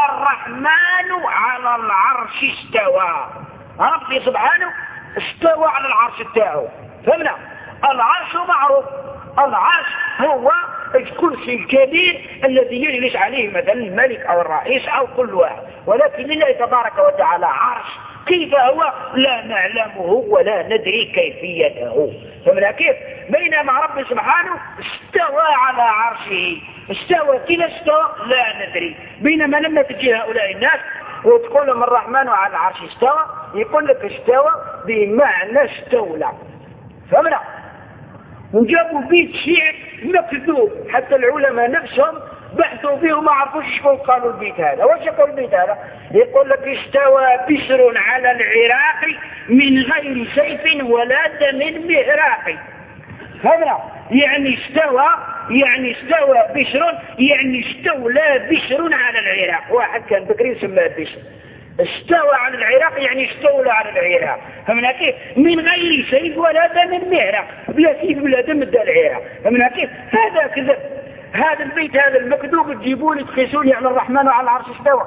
الرحمن على العرش استوى. ربي سبحانه استوى على العرش بتاعه. فهمنا؟ العرش معروف، العرش هو الكرسي الكبير الذي يجلس عليه مثلا الملك أو الرئيس أو كل واحد، ولكن لله تبارك وتعالى عرش. كيف هو لا نعلمه ولا ندري كيفيته. فمن كيف بينما رب سبحانه استوى على عرشه، استوى كيف استوى لا ندري. بينما لما تجي هؤلاء الناس وتقول لهم الرحمن على العرش استوى، يقول لك استوى بمعنى استولى. فهمنا؟ وجابوا بيت شعر مكذوب، حتى العلماء نفسهم بحثوا فيه وما عرفوش شكون قالوا البيت هذا. وش يقول البيت هذا؟ يقول لك استوى بشر على العراق من غير سيف ولا دم مهراق. هذا يعني استوى بشر يعني استولى بشر على العراق. واحد كان بكري يسمى بشر، استوى على العراق يعني استولى على العراق. فمن كيف من غير سيف ولا دم مهراق، بلا سيف بلا دم ادى العراق. فمن كيف هذا كذب. هذا البيت هذا المكذوب تجيبون تقيسون على الرحمن وعلى العرش استوى.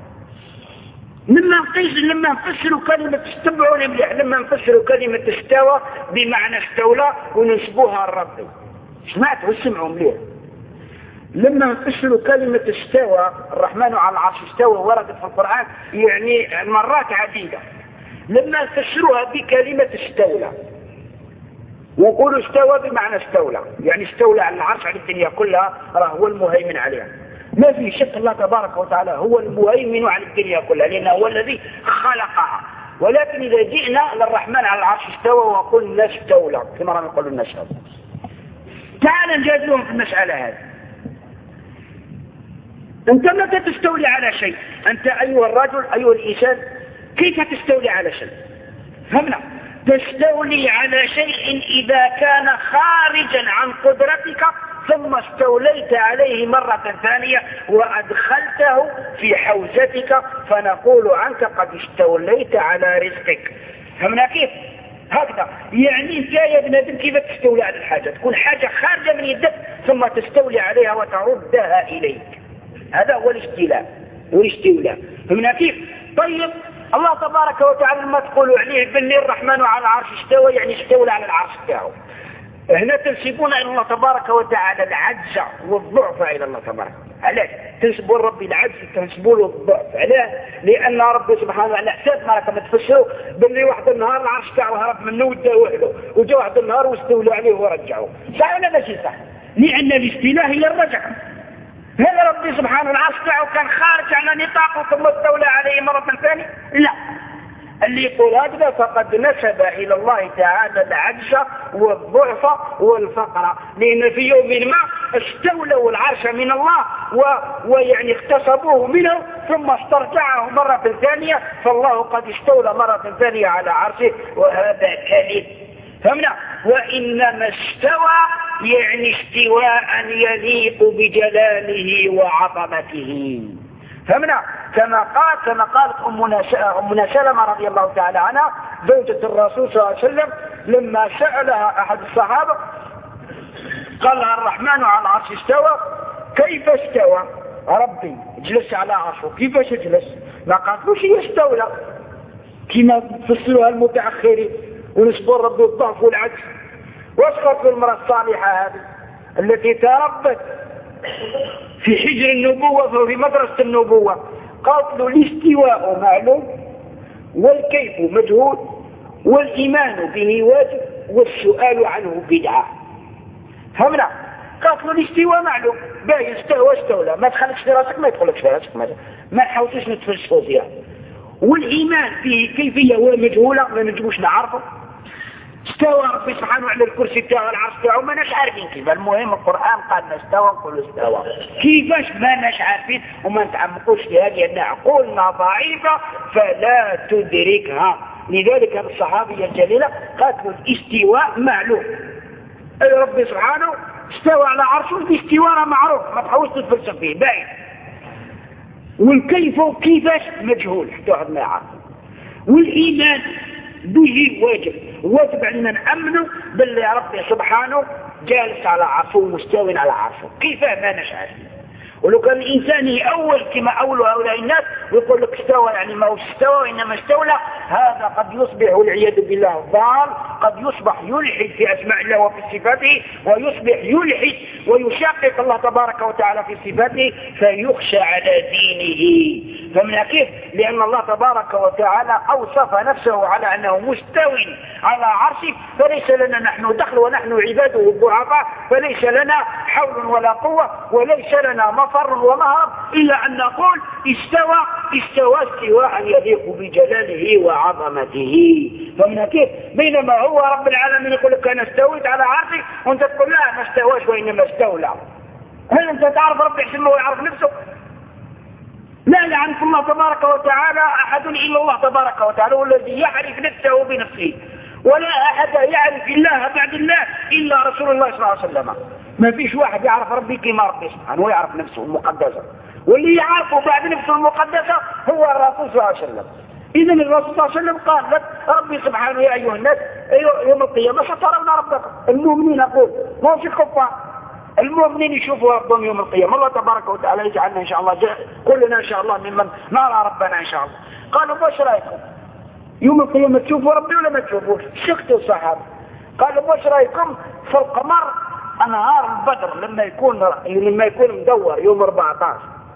لما نفسروا كلمة استبعوا مليح، لما نفسروا كلمة استوى بمعنى استولى ونسبوها الرب. سمعتوا وسمعوا مليح. لما نفسروا كلمة استوى الرحمن على العرش استوى وردت في القرآن يعني مرات عديدة. لما نفسروها بكلمة استولى وقولوا استوى بمعنى استولى، يعني استولى على العرش على الدنيا كلها، هو المهيمن عليها. ما في شك الله تبارك وتعالى هو المهيمن على الدنيا كلها لأنه هو الذي خلقها. ولكن إذا جئنا للرحمن على العرش استوى وقلنا استولى كما رأى يقول الناس هذا، تعال نجادلهم في المسألة هذه. أنت متى تستولي على شيء؟ أنت أيها الرجل أيها الإنسان كيف تستولي على شيء؟ فهمنا؟ تستولي على شيء إذا كان خارجا عن قدرتك ثم استوليت عليه مرة ثانية وأدخلته في حوزتك، فنقول عنك قد استوليت على رزقك. فهمنا كيف؟ هكذا يعني انت يا ابن ادم كيف تستولي على الحاجة؟ تكون حاجة خارجة من يدك ثم تستولي عليها وتردها إليك، هذا هو الاستيلاء والاستيلاء. فهمنا كيف؟ طيب الله تبارك وتعالى لما تقولوا عليه بني الرحمن على العرش استوى، يعني استولى على العرش بتاعه. هنا تنسبون إلى الله تبارك وتعالى العجز والضعف إلى الله تبارك. علاش تنسبوا ربي العجز تنسبوا له الضعف؟ علاه؟ لأن ربي سبحانه على حساب ما راكم تفسروا باللي واحد النهار العرش تاعه هرب منه وداوه له، وجا واحد النهار واستولوا عليه ورجعوه. صح ولا ماشي صح؟ لأن الاستيلاء هي الرجع. هل ربي سبحانه العرش تاعه كان خارج على نطاقه ثم استولى عليه مرة ثانية؟ لا. اللي يقول هذا فقد نسب إلى الله تعالى العجز والضعف والفقر، لأن في يوم ما استولوا العرش من الله ويعني اغتصبوه منه ثم استرجعه مرة ثانية، فالله قد استولى مرة ثانية على عرشه، وهذا كذب. فهمنا؟ وإنما استوى يعني استواء يليق بجلاله وعظمته. فهمنا؟ كما قالت أمنا سلمة رضي الله تعالى عنها زوجة الرسول صلى الله عليه وسلم لما سألها أحد الصحابة قال لها الرحمن على العرش استوى، كيف استوى ربي؟ جلس على عرشه، كيفاش جلس؟ ما قالتلوش يستولى كما فسروها المتأخرين ونسبوا ربي الضعف والعجز. واسقط المرأة الصالحة هذه التي تربت في حجر النبوة وفي مدرسة النبوة، قالت له الاستواء معلوم والكيف مجهول والإيمان به واجب والسؤال عنه بدعة. فهمنا؟ قالت له الاستواء معلوم، باهي استولى، ما تخلقش في راسك، ما يدخلكش في راسك، ما تحاولش نتفلسفوا فيها. والإيمان به كيفية ومجهولة ما نجموش نعرفه. استوى ربي سبحانه على الكرسي بتاعه العرش بتاعه ما ناش عارفين كيف. المهم القرآن قال استوى نقول استوى، كيفاش ما ناش عارفين وما نتعمقوش فيها لأن عقولنا ضعيفة فلا تدركها. لذلك الصحابية الجليلة قالت له الاستواء معلوم، أي ربي سبحانه استوى على عرشه، الاستواء معروف ما تحاولش تتفلسف فيه باين، والكيف كيفاش مجهول حتى واحد ما يعرف. والإيمان به واجب علينا نأمنه باللي ربي سبحانه جالس على عرشه ومستوى على عرشه، كيف ما نشعر. ولو كان الإنسان يأول كما أول هؤلاء الناس ويقول لك استوى يعني ما هو استوى وإنما استولى، هذا قد يصبح والعياذ بالله ضال، قد يصبح يلحد في أسماء الله وفي صفاته، ويصبح يلحد ويشقق الله تبارك وتعالى في صفاته فيخشى على دينه. فمن كيف؟ لأن الله تبارك وتعالى أوصف نفسه على أنه مستوي على عرشه، فليس لنا نحن دخل ونحن عباده الضعفاء، فليس لنا حول ولا قوة وليس لنا مفر ومهرب إلا أن نقول استوى استواء يليق بجلاله وعظمته. فمن كيف؟ بينما هو رب العالمين يقول لك أنا استويت على عرشي وأنت تقول لا ما استواش وإنما استولى. هل أنت تعرف ربي حسنه ويعرف نفسه؟ لا يعرف الله تبارك وتعالى أحد إلا الله تبارك وتعالى، والذي يعرف نفسه بنفسه، ولا أحد يعرف الله بعد الله إلا رسول الله صلى الله عليه وسلم. ما فيش واحد يعرف ربي كما ربي سبحانه ويعرف نفسه المقدسة، واللي يعرفه بعد نفسه المقدسة هو الرسول صلى الله عليه وسلم. إذن الرسول صلى الله عليه وسلم قال لك ربي سبحانه يا أيها الناس يوم القيامة سترون ربكم. المؤمنين أقول ما هو في الكفار، المؤمنين يشوفوا ربهم يوم القيامة. الله تبارك وتعالى يجعلنا إن شاء الله كلنا إن شاء الله ممن نرى ربنا إن شاء الله. قالوا باش رايكم يوم القيامة تشوفوا ربي ولا ما تشوفوش؟ سكتوا الصحابة. قالوا باش رايكم في القمر نهار البدر لما يكون مدور يوم 14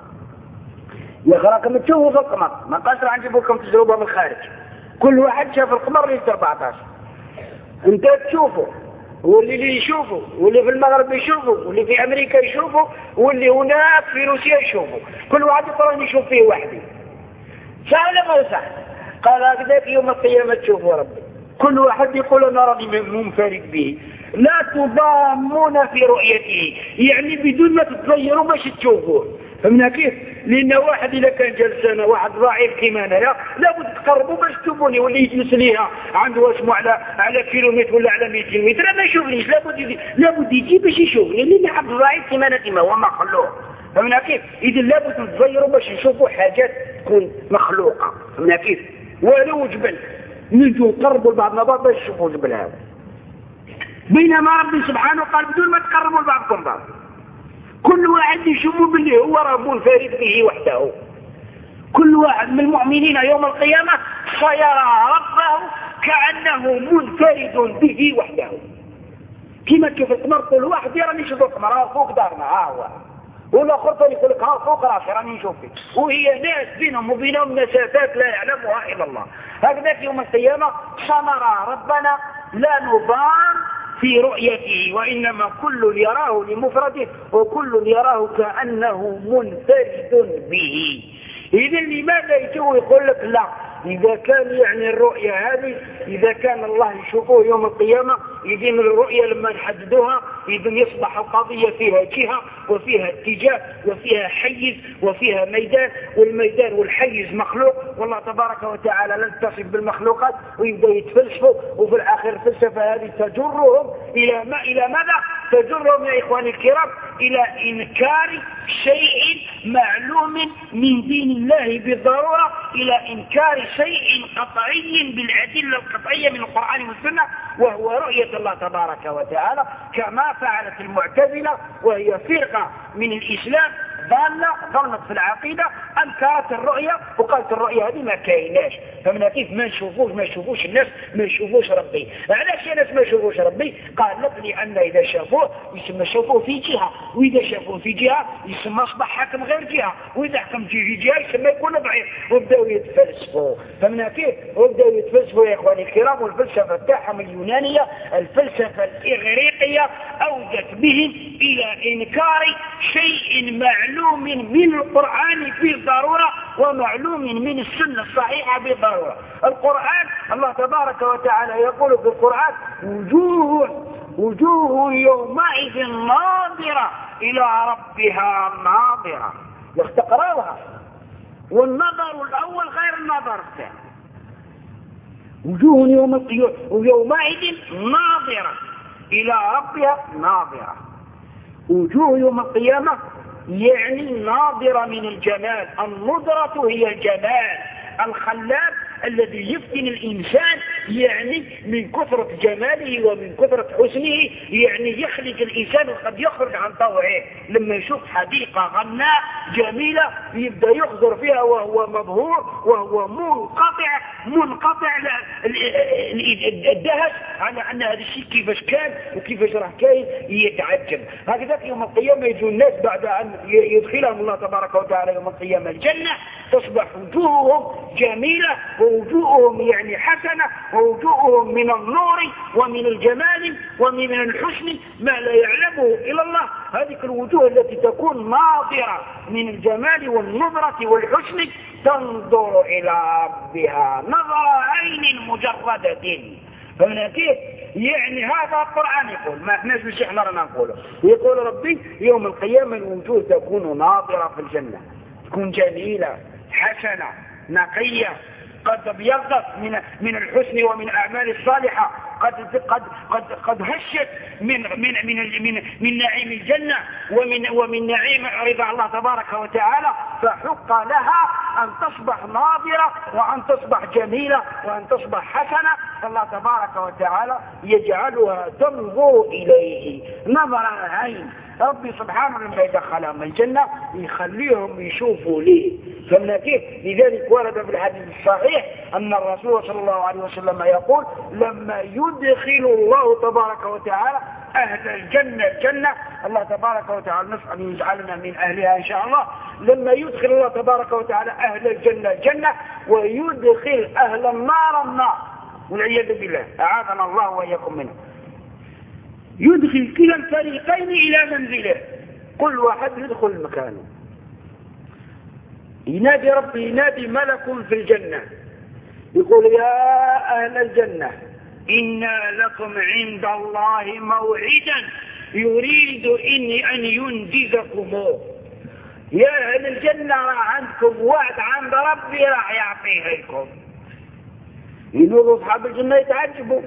يا راكم تشوفوا في القمر، ما قصر عن جيبوكم تجربوا من الخارج. كل واحد شاف القمر ليلة 14 انت تشوفه، واللي يشوفه، واللي في المغرب يشوفه، واللي في أمريكا يشوفه، واللي هناك في روسيا يشوفه، كل واحد يقرأ يشوف فيه وحده. صح ولا ما صح؟ قال هكذا يوم القيامة تشوفوا ربي، كل واحد يقول أنا راني منفرد به، لا تضامون في رؤيته، يعني بدون ما تتغيروا باش تشوفوه. فهمنا كيف؟ لأن واحد إذا كان جالس أنا واحد ضعيف كيما أنا لابد تقربوا باش تشوفوني، واللي يجلس ليها عنده اسمه على كيلومتر ولا على 100 كيلومتر ما يشوفنيش، لابد يجي باش يشوفني، لأن عبد ضعيف كيما أنا كيما هو مخلوق. فهمنا كيف؟ إذا لابد نتغيروا باش نشوفوا حاجات تكون مخلوقة. فهمنا كيف؟ ولو جبل نجوا نقربوا لبعضنا بعض باش نشوفوا جبل هذا، بينما ربي سبحانه قال بدون ما تقربوا لبعضكم بعض، كل واحد يشوفوا باللي هو راه منفرد به وحده. كل واحد من المؤمنين يوم القيامة سيرى ربه كأنه منفرد به وحده. كما تشوف القمر كل واحد يراني يشوف القمر فوق دارنا هو، والآخر ثاني يقول لك فوق راسي راني نشوف فيه، وهي ناس بينهم وبينهم مسافات لا يعلمها إلا الله. هكذا في يوم القيامة سنرى ربنا لا نضام في رؤيته، وإنما كل يراه لمفرده وكل يراه كأنه منفرد به. إذا لماذا يجوا يقول لك لا؟ إذا كان يعني الرؤية هذه إذا كان الله يشوفوه يوم القيامة يجي من الرؤية لما نحددوها إذا يصبح القضية فيها جهة وفيها اتجاه وفيها حيز وفيها ميدان، والميدان والحيز مخلوق، والله تبارك وتعالى لن تصف بالمخلوقات، ويبدأ يتفلسفوا، وفي الآخر الفلسفة هذه تجرهم إلى ماذا؟ تجرهم يا إخواني الكرام إلى إنكار شيء معلوم من دين الله بالضرورة، إلى إنكار شيء قطعي بالأدلة القطعية من القرآن والسنة، وهو رؤية الله تبارك وتعالى، كما فعلت المعتزلة، وهي فرقة من الإسلام ضلت في العقيدة، أنكرت الرؤية وقالت الرؤية هذه ما كايناش. فمن كيف ما يشوفوش الناس، ما يشوفوش ربي. علاش الناس ما يشوفوش ربي؟ قال لك لأن إذا شافوه يسمى شافوه في جهة، وإذا شافوه في جهة يسمى أصبح حاكم غير جهة، وإذا حكم في جهة يسمى يكون ضعيف، وبدأوا يتفلسفوا. فمن كيف؟ وبدأوا يتفلسفوا يا إخواني الكرام، والفلسفة بتاعهم اليونانية الفلسفة الإغريقية أودت بهم إلى إنكار شيء معلوم من القرآن بالضرورة ومعلوم من السنة الصحيحة بالضرورة. القرآن الله تبارك وتعالى يقول في القرآن وجوه يومئذ ناظرة إلى ربها ناظرة. يختقرها، والنظر الأول غير النظر الثاني. وجوه يومئذ ناظرة إلى ربها ناظرة. وجوه يوم القيامة يعني ناظرة من الجمال. النظرة هي الجمال الخلاب الذي يفتن الإنسان، يعني من كثرة جماله ومن كثرة حسنه، يعني يخرج الإنسان وقد يخرج عن طوعه. لما يشوف حديقة غناء جميلة يبدأ يخزر فيها وهو مبهور وهو منقطع الدهش على أن هذا الشيء كيفاش كان وكيفاش راه كاين، يتعجب. هكذا في يوم القيامة يجوا الناس بعد أن يدخلهم الله تبارك وتعالى يوم القيامة الجنة، تصبح وجوههم جميلة ووجوههم يعني حسنة، ووجوههم من النور ومن الجمال ومن الحسن ما لا يعلمه إلا الله. هذه الوجوه التي تكون ناظرة من الجمال والنظرة والحسن تنظر إلى ربها نظر عين مجردة. فمن كيف؟ يعني هذا القرآن يقول، ما احناش مش احنا رانا نقوله. يقول ربي يوم القيامة الوجوه تكون ناظرة في الجنة، تكون جميلة حسنة نقية، قد ابيضت من الحسن ومن الاعمال الصالحه، قد هشت من نعيم الجنه ومن نعيم رضا الله تبارك وتعالى، فحق لها ان تصبح ناظره وان تصبح جميله وان تصبح حسنه. فالله تبارك وتعالى يجعلها تنظر اليه نظر العين. ربي سبحانه لما يدخلهم الجنة يخليهم يشوفوا ليه. فمن كيف؟ لذلك ورد في الحديث الصحيح أن الرسول صلى الله عليه وسلم يقول لما يدخل الله تبارك وتعالى أهل الجنة الله تبارك وتعالى نسأل أن يجعلنا من أهلها إن شاء الله. لما يدخل الله تبارك وتعالى أهل الجنة ويدخل أهل النار والعياذ بالله، أعاذنا الله وإياكم منه، يدخل كلا الفريقين إلى منزله، كل واحد يدخل مكانه. ينادي ربي، ينادي ملك في الجنة يقول يا أهل الجنة إنا لكم عند الله موعدا يريد أن ينجزكم. يا أهل الجنة راح عندكم وعد عند ربي راح يعطيه لكم. يقولوا أصحاب الجنة يتعجبوا،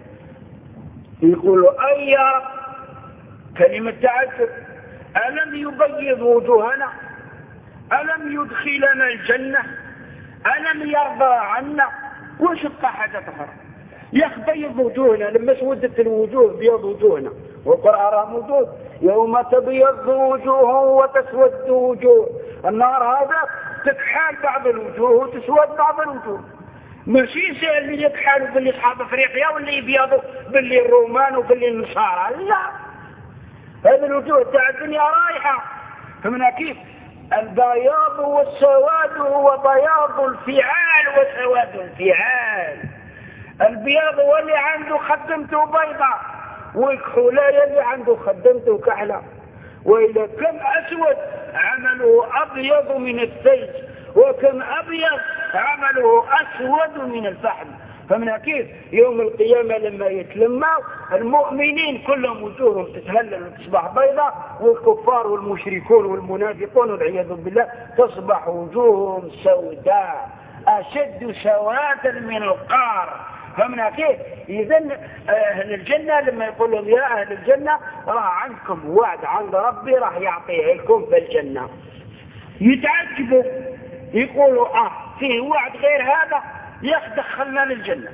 يقولوا أي يا رب، كلمة تعجب، ألم يبيض وجوهنا؟ ألم يدخلنا الجنة؟ ألم يرضى عنا؟ وش يبقى حاجة أخرى؟ يبيض وجوهنا، لما سودت الوجوه بيض وجوهنا، والقرآن موجود يوم تبيض وجوه وتسود وجوه. النار هذا تكحال بعض الوجوه وتسود بعض الوجوه، ماشي زي اللي يكحالوا باللي أصحاب أفريقيا واللي يبيضوا باللي الرومان وباللي النصارى، لا، هذه الوجوه تاع الدنيا رايحة. فمن كيف البياض والسواد هو بياض الفعال وسواد الفعال. البياض هو اللي عنده خدمته بيضة، والكحولاية اللي عنده خدمته كحلة. وإذا كم أسود عمله أبيض من الثلج، وكم أبيض عمله أسود من الفحم. فمن كيف يوم القيامة لما يتلموا المؤمنين كلهم وجوههم تتهلل وتصبح بيضاء، والكفار والمشركون والمنافقون والعياذ بالله تصبح وجوههم سوداء أشد سوادا من القار. فمن كيف إذا أهل الجنة لما يقول لهم يا أهل الجنة راح عندكم وعد عند ربي راح يعطيه لكم في الجنة، يتعجبوا يقولوا فيه وعد غير هذا، دخلنا للجنة،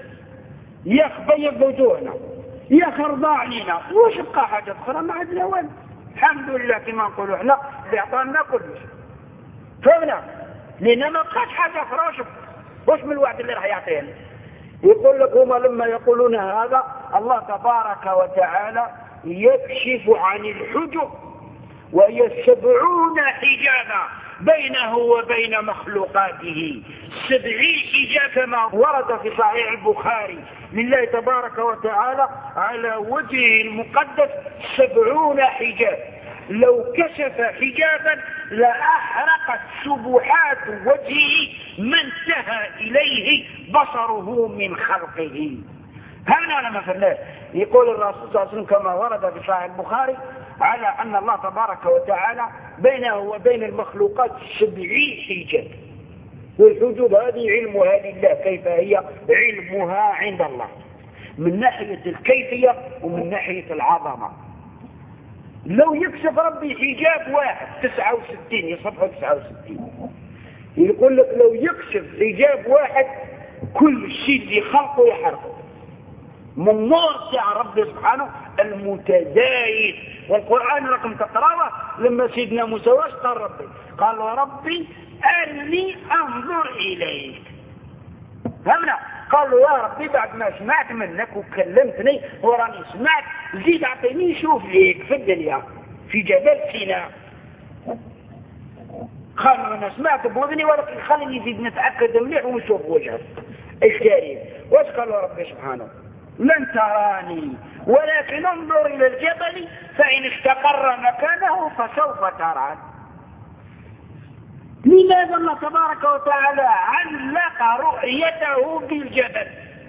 بيض وجوهنا، ارضى علينا، وش بقى حاجة أخرى؟ ما عندنا وين، الحمد لله كما نقولوا احنا اللي اعطانا كل شيء. فهمنا لأننا ما بقاش حاجة أخرى. وش من الوعد اللي راح يعطينا؟ يقول لك هما لما يقولون هذا الله تبارك وتعالى يكشف عن الحجب، وهي 70 حجابا بينه وبين مخلوقاته، 70 حجاب كما ورد في صحيح البخاري لله تبارك وتعالى على وجهه المقدس 70 حجاب. لو كشف حجابا لأحرقت سبحات وجهه ما انتهى إليه بصره من خلقه. هذا لما فهمناه. يقول الرسول صلى الله عليه وسلم كما ورد في صحيح البخاري على أن الله تبارك وتعالى بينه وبين المخلوقات 70 حجاب، والحجوب هذه علمها لله، كيف هي؟ علمها عند الله من ناحية الكيفية ومن ناحية العظمة. لو يكشف ربي حجاب واحد 69 يصبح 69، يقول لك لو يكشف حجاب واحد كل شيء اللي خلقه يحرقه من نور تاع ربي سبحانه المتزايد. والقرآن رقم تقرأه لما سيدنا موسى واش قال ربي؟ قال يا ربي أرني أنظر إليك. فهمنا؟ قالوا يا ربي بعد ما سمعت منك وكلمتني وراني سمعت زيد أعطيني شوف ليك في الدنيا في جبل سيناء. قالوا أنا سمعت بوذني ولكن خليني زيد نتأكد مليح ونشوف وجهك الكريم. واش قالوا ربي سبحانه؟ لن تراني ولكن انظر إلى الجبل فإن استقر مكانه فسوف تراني. لماذا الله تبارك وتعالى علق رؤيته بالجبل؟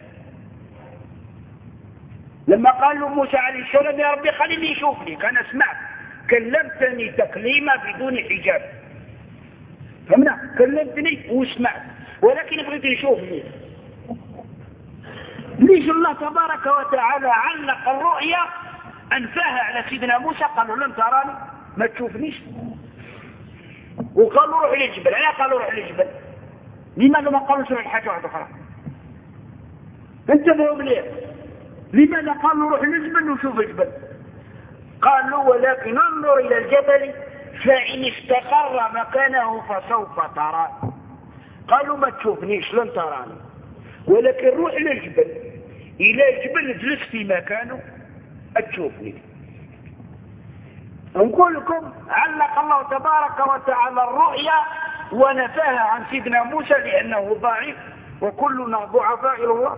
لما قال له موسى عليه السلام يا ربي خليني يشوف لك، أنا سمعت كلمتني تكليمة بدون حجاب. فهمنا؟ كلمتني وسمعت ولكن بغيت يشوف لي. ليش الله تبارك وتعالى علق الرؤيا أنفاها على سيدنا موسى؟ قالوا لن تراني ما تشوفنيش، وقالوا روح للجبل. علاش قالوا روح للجبل؟ لماذا ما قالوا روح لحاجة واحدة أخرى؟ انتبهوا مليح، لماذا قالوا روح للجبل وشوف الجبل؟ قالوا ولكن انظر إلى الجبل فإن استقر مكانه فسوف تراني. قالوا ما تشوفنيش لن تراني ولكن روح للجبل، إلى الجبل اجلس في مكانه تشوفني. نقول لكم علق الله تبارك وتعالى الرؤيا ونفاها عن سيدنا موسى لأنه ضعيف وكلنا ضعفاء إلى الله،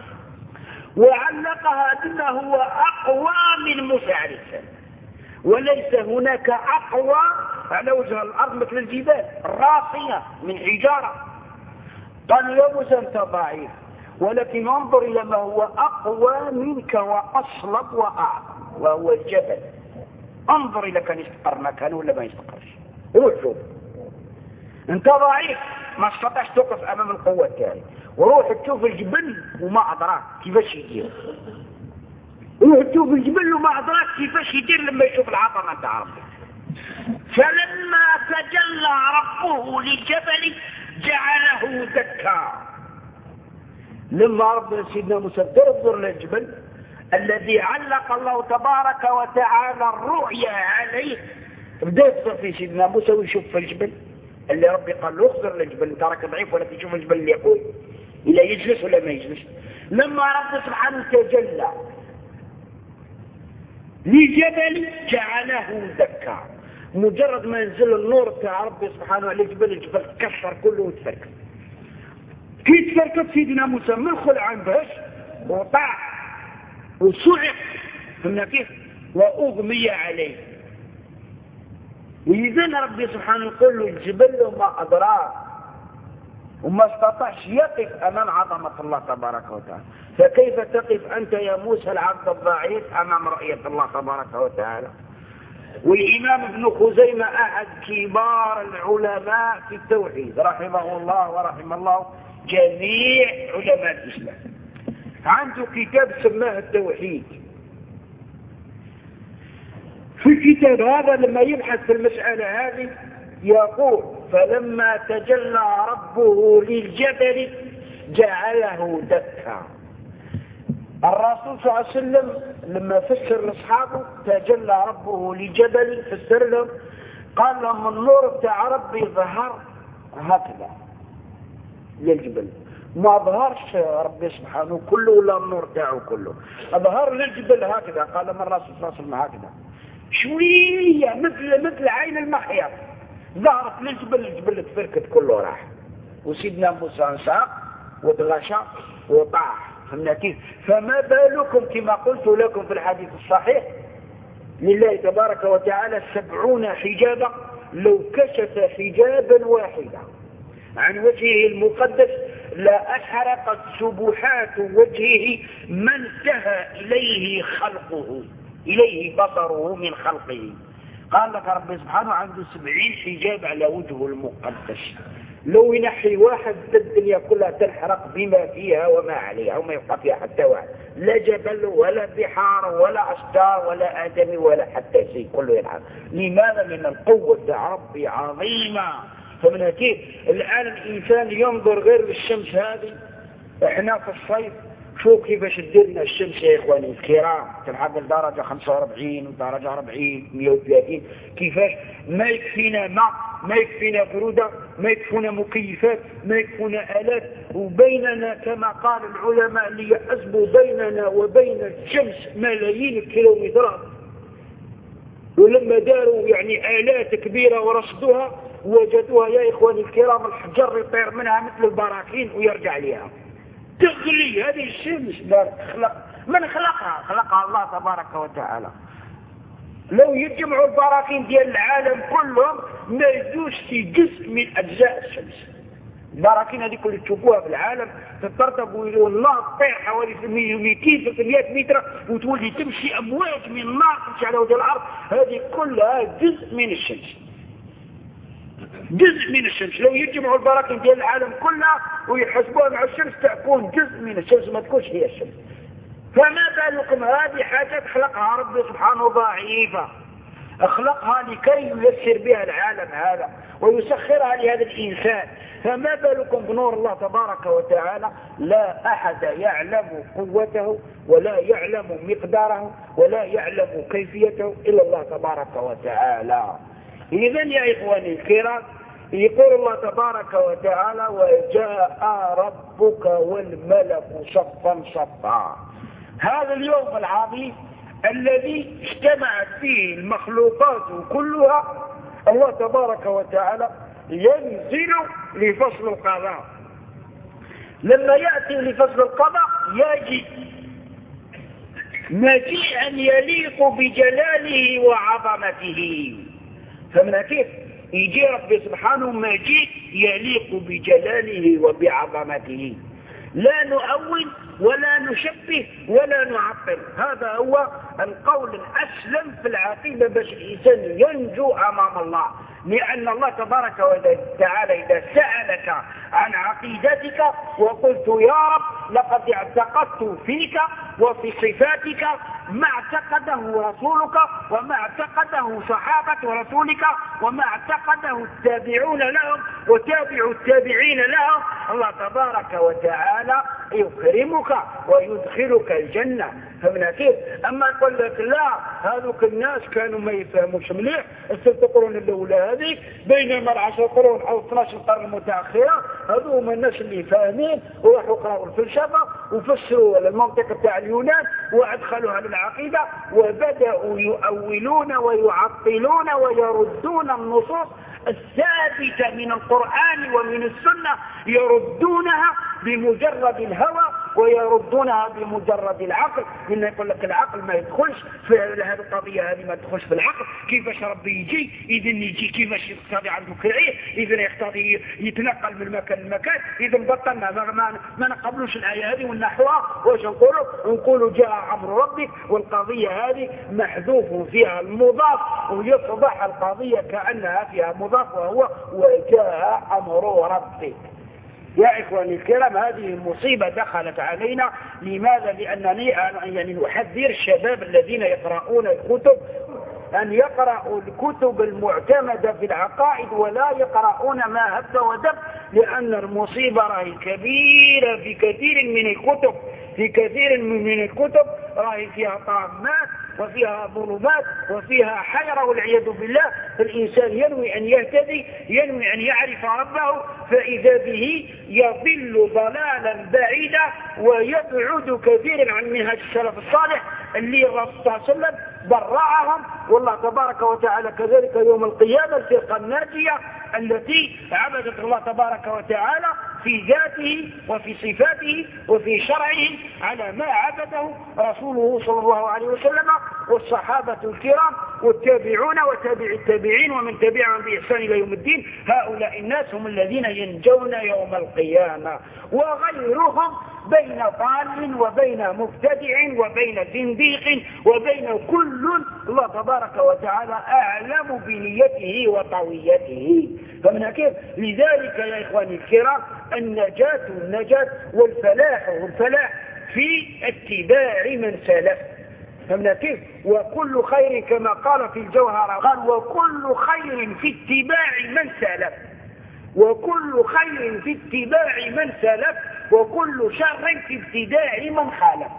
وعلقها بما هو أقوى من موسى عليه السلام. وليس هناك أقوى على وجه الأرض مثل الجبال الراسية من حجارة. قالوا يا موسى أنت ضعيف ولكن انظر إلى ما هو أقوى منك وأصلب وأعظم وهو الجبل. انظر إلى كان يستقر مكانه ولا ما يستقرش. روح شوف، انت ضعيف ما استطعش توقف امام القوة التالي، وروح تشوف الجبل وما ادراك كيفاش يدير، روح تشوف الجبل وما ادراك كيفاش يدير لما يشوف العظمة تاع ربي. فلما تجلى ربه للجبل جعله دكا. لما ربنا سيدنا موسى انظر للجبل الذي علق الله تبارك وتعالى الرؤيا عليه، بدا يفكر في سيدنا موسى ويشوف في الجبل اللي ربي قال له اخضر للجبل، انت راك ضعيف ولا تشوف الجبل اللي يقول إلا يجلس ولا ما يجلس. لما رب سبحانه تجلى لجبل جعله دكا، مجرد ما ينزل النور تاع ربي سبحانه على الجبل تكسر كله وتفركت. كي تفركت سيدنا موسى من خلع عنده وطاع وصعق، فهمنا كيف؟ واغمي عليه. وإذن ربي سبحانه يقول له الجبل وما أدراك، وما استطاعش يقف أمام عظمة الله تبارك وتعالى، فكيف تقف أنت يا موسى العبد الضعيف أمام رؤية الله تبارك وتعالى؟ والإمام ابن خزيمة أحد كبار العلماء في التوحيد رحمه الله ورحم الله جميع علماء الإسلام، عنده كتاب سماه التوحيد. في الكتاب هذا لما يبحث في المسألة هذه يقول فلما تجلى ربه للجبل جعله دكا. الرسول صلى الله عليه وسلم لما فسر لاصحابه تجلى ربه لجبل فسر لهم قال لهم النور بتاع ربي ظهر هكذا للجبل، ما ظهرش ربي سبحانه كله ولا النور تاعه كله، ظهر للجبل هكذا. قال لهم الرسول صلى الله عليه وسلم هكذا شوية مثل عين المخيط ظهرت للجبل، الجبل تفركت كله راح، وسيدنا موسى انساق وتغشى وطاح. فهمنا كيف؟ فما بالكم كما قلت لكم في الحديث الصحيح لله تبارك وتعالى 70 حجابا، لو كشف حجابا واحدا عن وجهه المقدس لا أحرقت سبحات وجهه ما انتهى إليه خلقه، إليه بصره من خلقه. قال لك ربي سبحانه عنده 70 حجاب على وجهه المقدس، لو ينحي واحد الدنيا كلها تنحرق بما فيها وما عليها وما يبقى فيها حتى واحد، لا جبل ولا بحار ولا أشجار ولا آدمي ولا حتى شيء، كله ينحرق. لماذا؟ من القوة ربي عظيمة. فمن كيف الآن الإنسان ينظر غير للشمس هذه، احنا في الصيف شوف كيفاش تديرنا الشمس يا إخواني الكرام، تلحق الدرجة 45 ودرجة 40 130، كيفاش ما يكفينا ماء، ما يكفينا برودة، ما يكفونا مكيفات، ما يكفونا آلات، وبيننا كما قال العلماء اللي يحسبوا بيننا وبين الشمس ملايين الكيلومترات. ولما داروا يعني آلات كبيرة ورصدوها وجدوها يا إخواني الكرام الحجر يطير منها مثل البراكين ويرجع لها تغلي. هذه الشمس من خلقها الله تبارك وتعالى. لو يجمعوا البراكين ديال العالم كلهم ما يجوش في جزء من أجزاء الشمس. البراكين هذه كل تشوفوها في العالم تترتب والنار تطير حوالي 200 300 متر وتولي تمشي أمواج من النار تمشي على وجه الأرض، هذه كلها جزء من الشمس، جزء من الشمس. لو يجمعوا البراكين ديال العالم كلها ويحسبوها مع الشمس تكون جزء من الشمس، ما تكونش هي الشمس. فما بالكم هذه حاجات خلقها ربي سبحانه ضعيفة، اخلقها لكي ييسر بها العالم هذا ويسخرها لهذا الإنسان. فما بالكم بنور الله تبارك وتعالى؟ لا أحد يعلم قوته ولا يعلم مقداره ولا يعلم كيفيته إلا الله تبارك وتعالى. إذن يا إخواني الكرام يقول الله تبارك وتعالى وجاء ربك والملك صفا صفا. هذا اليوم العظيم الذي اجتمعت فيه المخلوقات كلها، الله تبارك وتعالى ينزل لفصل القضاء. لما يأتي لفصل القضاء يجي مجيئا يليق بجلاله وعظمته. فمن كيف يجي ربي سبحانه مجيء يليق بجلاله وبعظمته، لا نؤول ولا لا نشبه ولا نعطل. هذا هو القول الأسلم في العقيدة باش الإنسان ينجو أمام الله. لأن الله تبارك وتعالى إذا سألك عن عقيدتك وقلت يا رب لقد اعتقدت فيك وفي صفاتك ما اعتقده رسولك وما اعتقده صحابة رسولك وما اعتقده التابعون لهم وتابع التابعين لهم، الله تبارك وتعالى يكرمك ويدخلك الجنة. فمن كيف؟ أما يقول لك لا هذوك الناس كانوا ما يفهموش مليح الست قرون الأولى هذه، بينما العشر قرون أو 12 قرن المتأخرة هذو هم الناس اللي فاهمين وراحوا قرأوا الفلسفة وفسروا المنطق تاع اليونان وأدخلوها للعقيدة وبدأوا يؤولون ويعطلون ويردون النصوص الثابتة من القرآن ومن السنة، يردونها بمجرد الهوى ويردونها بمجرد العقل. لأن يقول لك العقل ما يدخلش في هذه القضية، هذه ما تدخلش في العقل. كيفاش ربي يجي؟ إذن يجي كيفاش يقتضي عنده كرعيه، إذن يقتضي يتنقل من مكان لمكان. إذن بطلنا ما نقبلوش الآية هذه ونحوها. واش نقولوا جاء أمر ربك، والقضية هذه محذوف فيها المضاف ويصبح القضية كأنها فيها مضاف وهو وجاء أمر ربك. يا إخواني الكرام، هذه مصيبة دخلت علينا. لماذا؟ لأنني يعني أحذر الشباب الذين يقرؤون الكتب أن يقرأوا الكتب المعتمدة في العقائد ولا يقرؤون ما هب ودب، لأن المصيبة راهي كبيرة في كثير من الكتب. في كثير من الكتب راهي فيها طامات وفيها ظلمات وفيها حيرة والعياذ بالله. فالإنسان ينوي أن يهتدي، ينوي أن يعرف ربه، فإذا به يضل ضلالا بعيدا ويبعد كثيرا عن منهج السلف الصالح اللي الرسول صلى الله عليه وسلم برعهم. والله تبارك وتعالى كذلك يوم القيامة الفرقة الناجية التي عبدت الله تبارك وتعالى في ذاته وفي صفاته وفي شرعه على ما عبده رسوله صلى الله عليه وسلم والصحابة الكرام والتابعون وتابع التابعين ومن تبعهم بإحسان إلى يوم الدين. هؤلاء الناس هم الذين ينجون يوم القيامة، وغيرهم بين ضال وبين مبتدع وبين زنديق وبين كل الله تبارك وتعالى أعلم بنيته وطويته. فمن كيف؟ لذلك يا إخواني الكرام النجاة والفلاح في اتباع من سلف. فمن كيف؟ وكل خير كما قال في الجوهرة، قال وكل خير في اتباع من سلف، وكل خير في اتباع من سلف، وكل شر في ابتداع من خالف.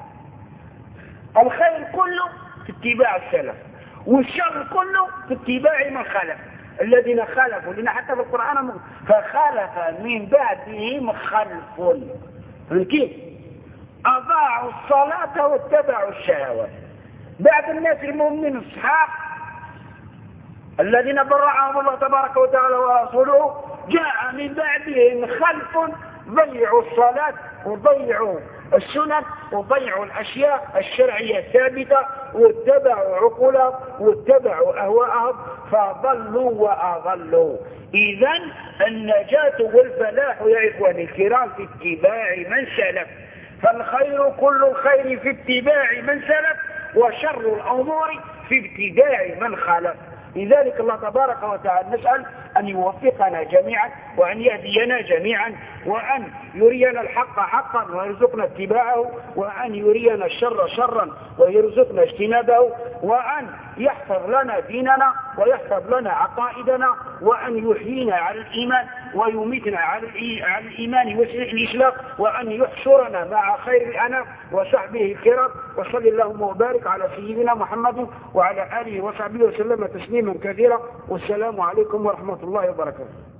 الخير كله في اتباع السلف، والشر كله في اتباع من خالف. الذين خالفوا لنا حتى في القرآن فخالف من بعدهم خلف. كيف؟ أضاعوا الصلاة واتبعوا الشهوات. بعد الناس المؤمنين الصحاح الذين برعهم الله تبارك وتعالى ورسوله جاء من بعدهم خلف ضيعوا الصلاة وضيعوا السنن وضيعوا الأشياء الشرعية الثابتة واتبعوا عقولهم واتبعوا أهواءهم فضلوا وأضلوا. إذن النجاة والفلاح يا إخواني الكرام في اتباع من سلف. فالخير كل الخير في اتباع من سلف، وشر الأمور في ابتداع من خالف. لذلك الله تبارك وتعالى نسأل أن يوفقنا جميعا وأن يهدينا جميعا وأن يرينا الحق حقا ويرزقنا اتباعه، وأن يرينا الشر شرا ويرزقنا اجتنابه، وأن يحفظ لنا ديننا ويحفظ لنا عقائدنا، وأن يحيينا على الإيمان ويميتنا على الإيمان والإسلام، وأن يحشرنا مع خير الأنام وصحبه الكرام. وصل اللهم وبارك على سيدنا محمد وعلى آله وصحبه وسلم تسليما كثيرا. والسلام عليكم ورحمة الله وبركاته.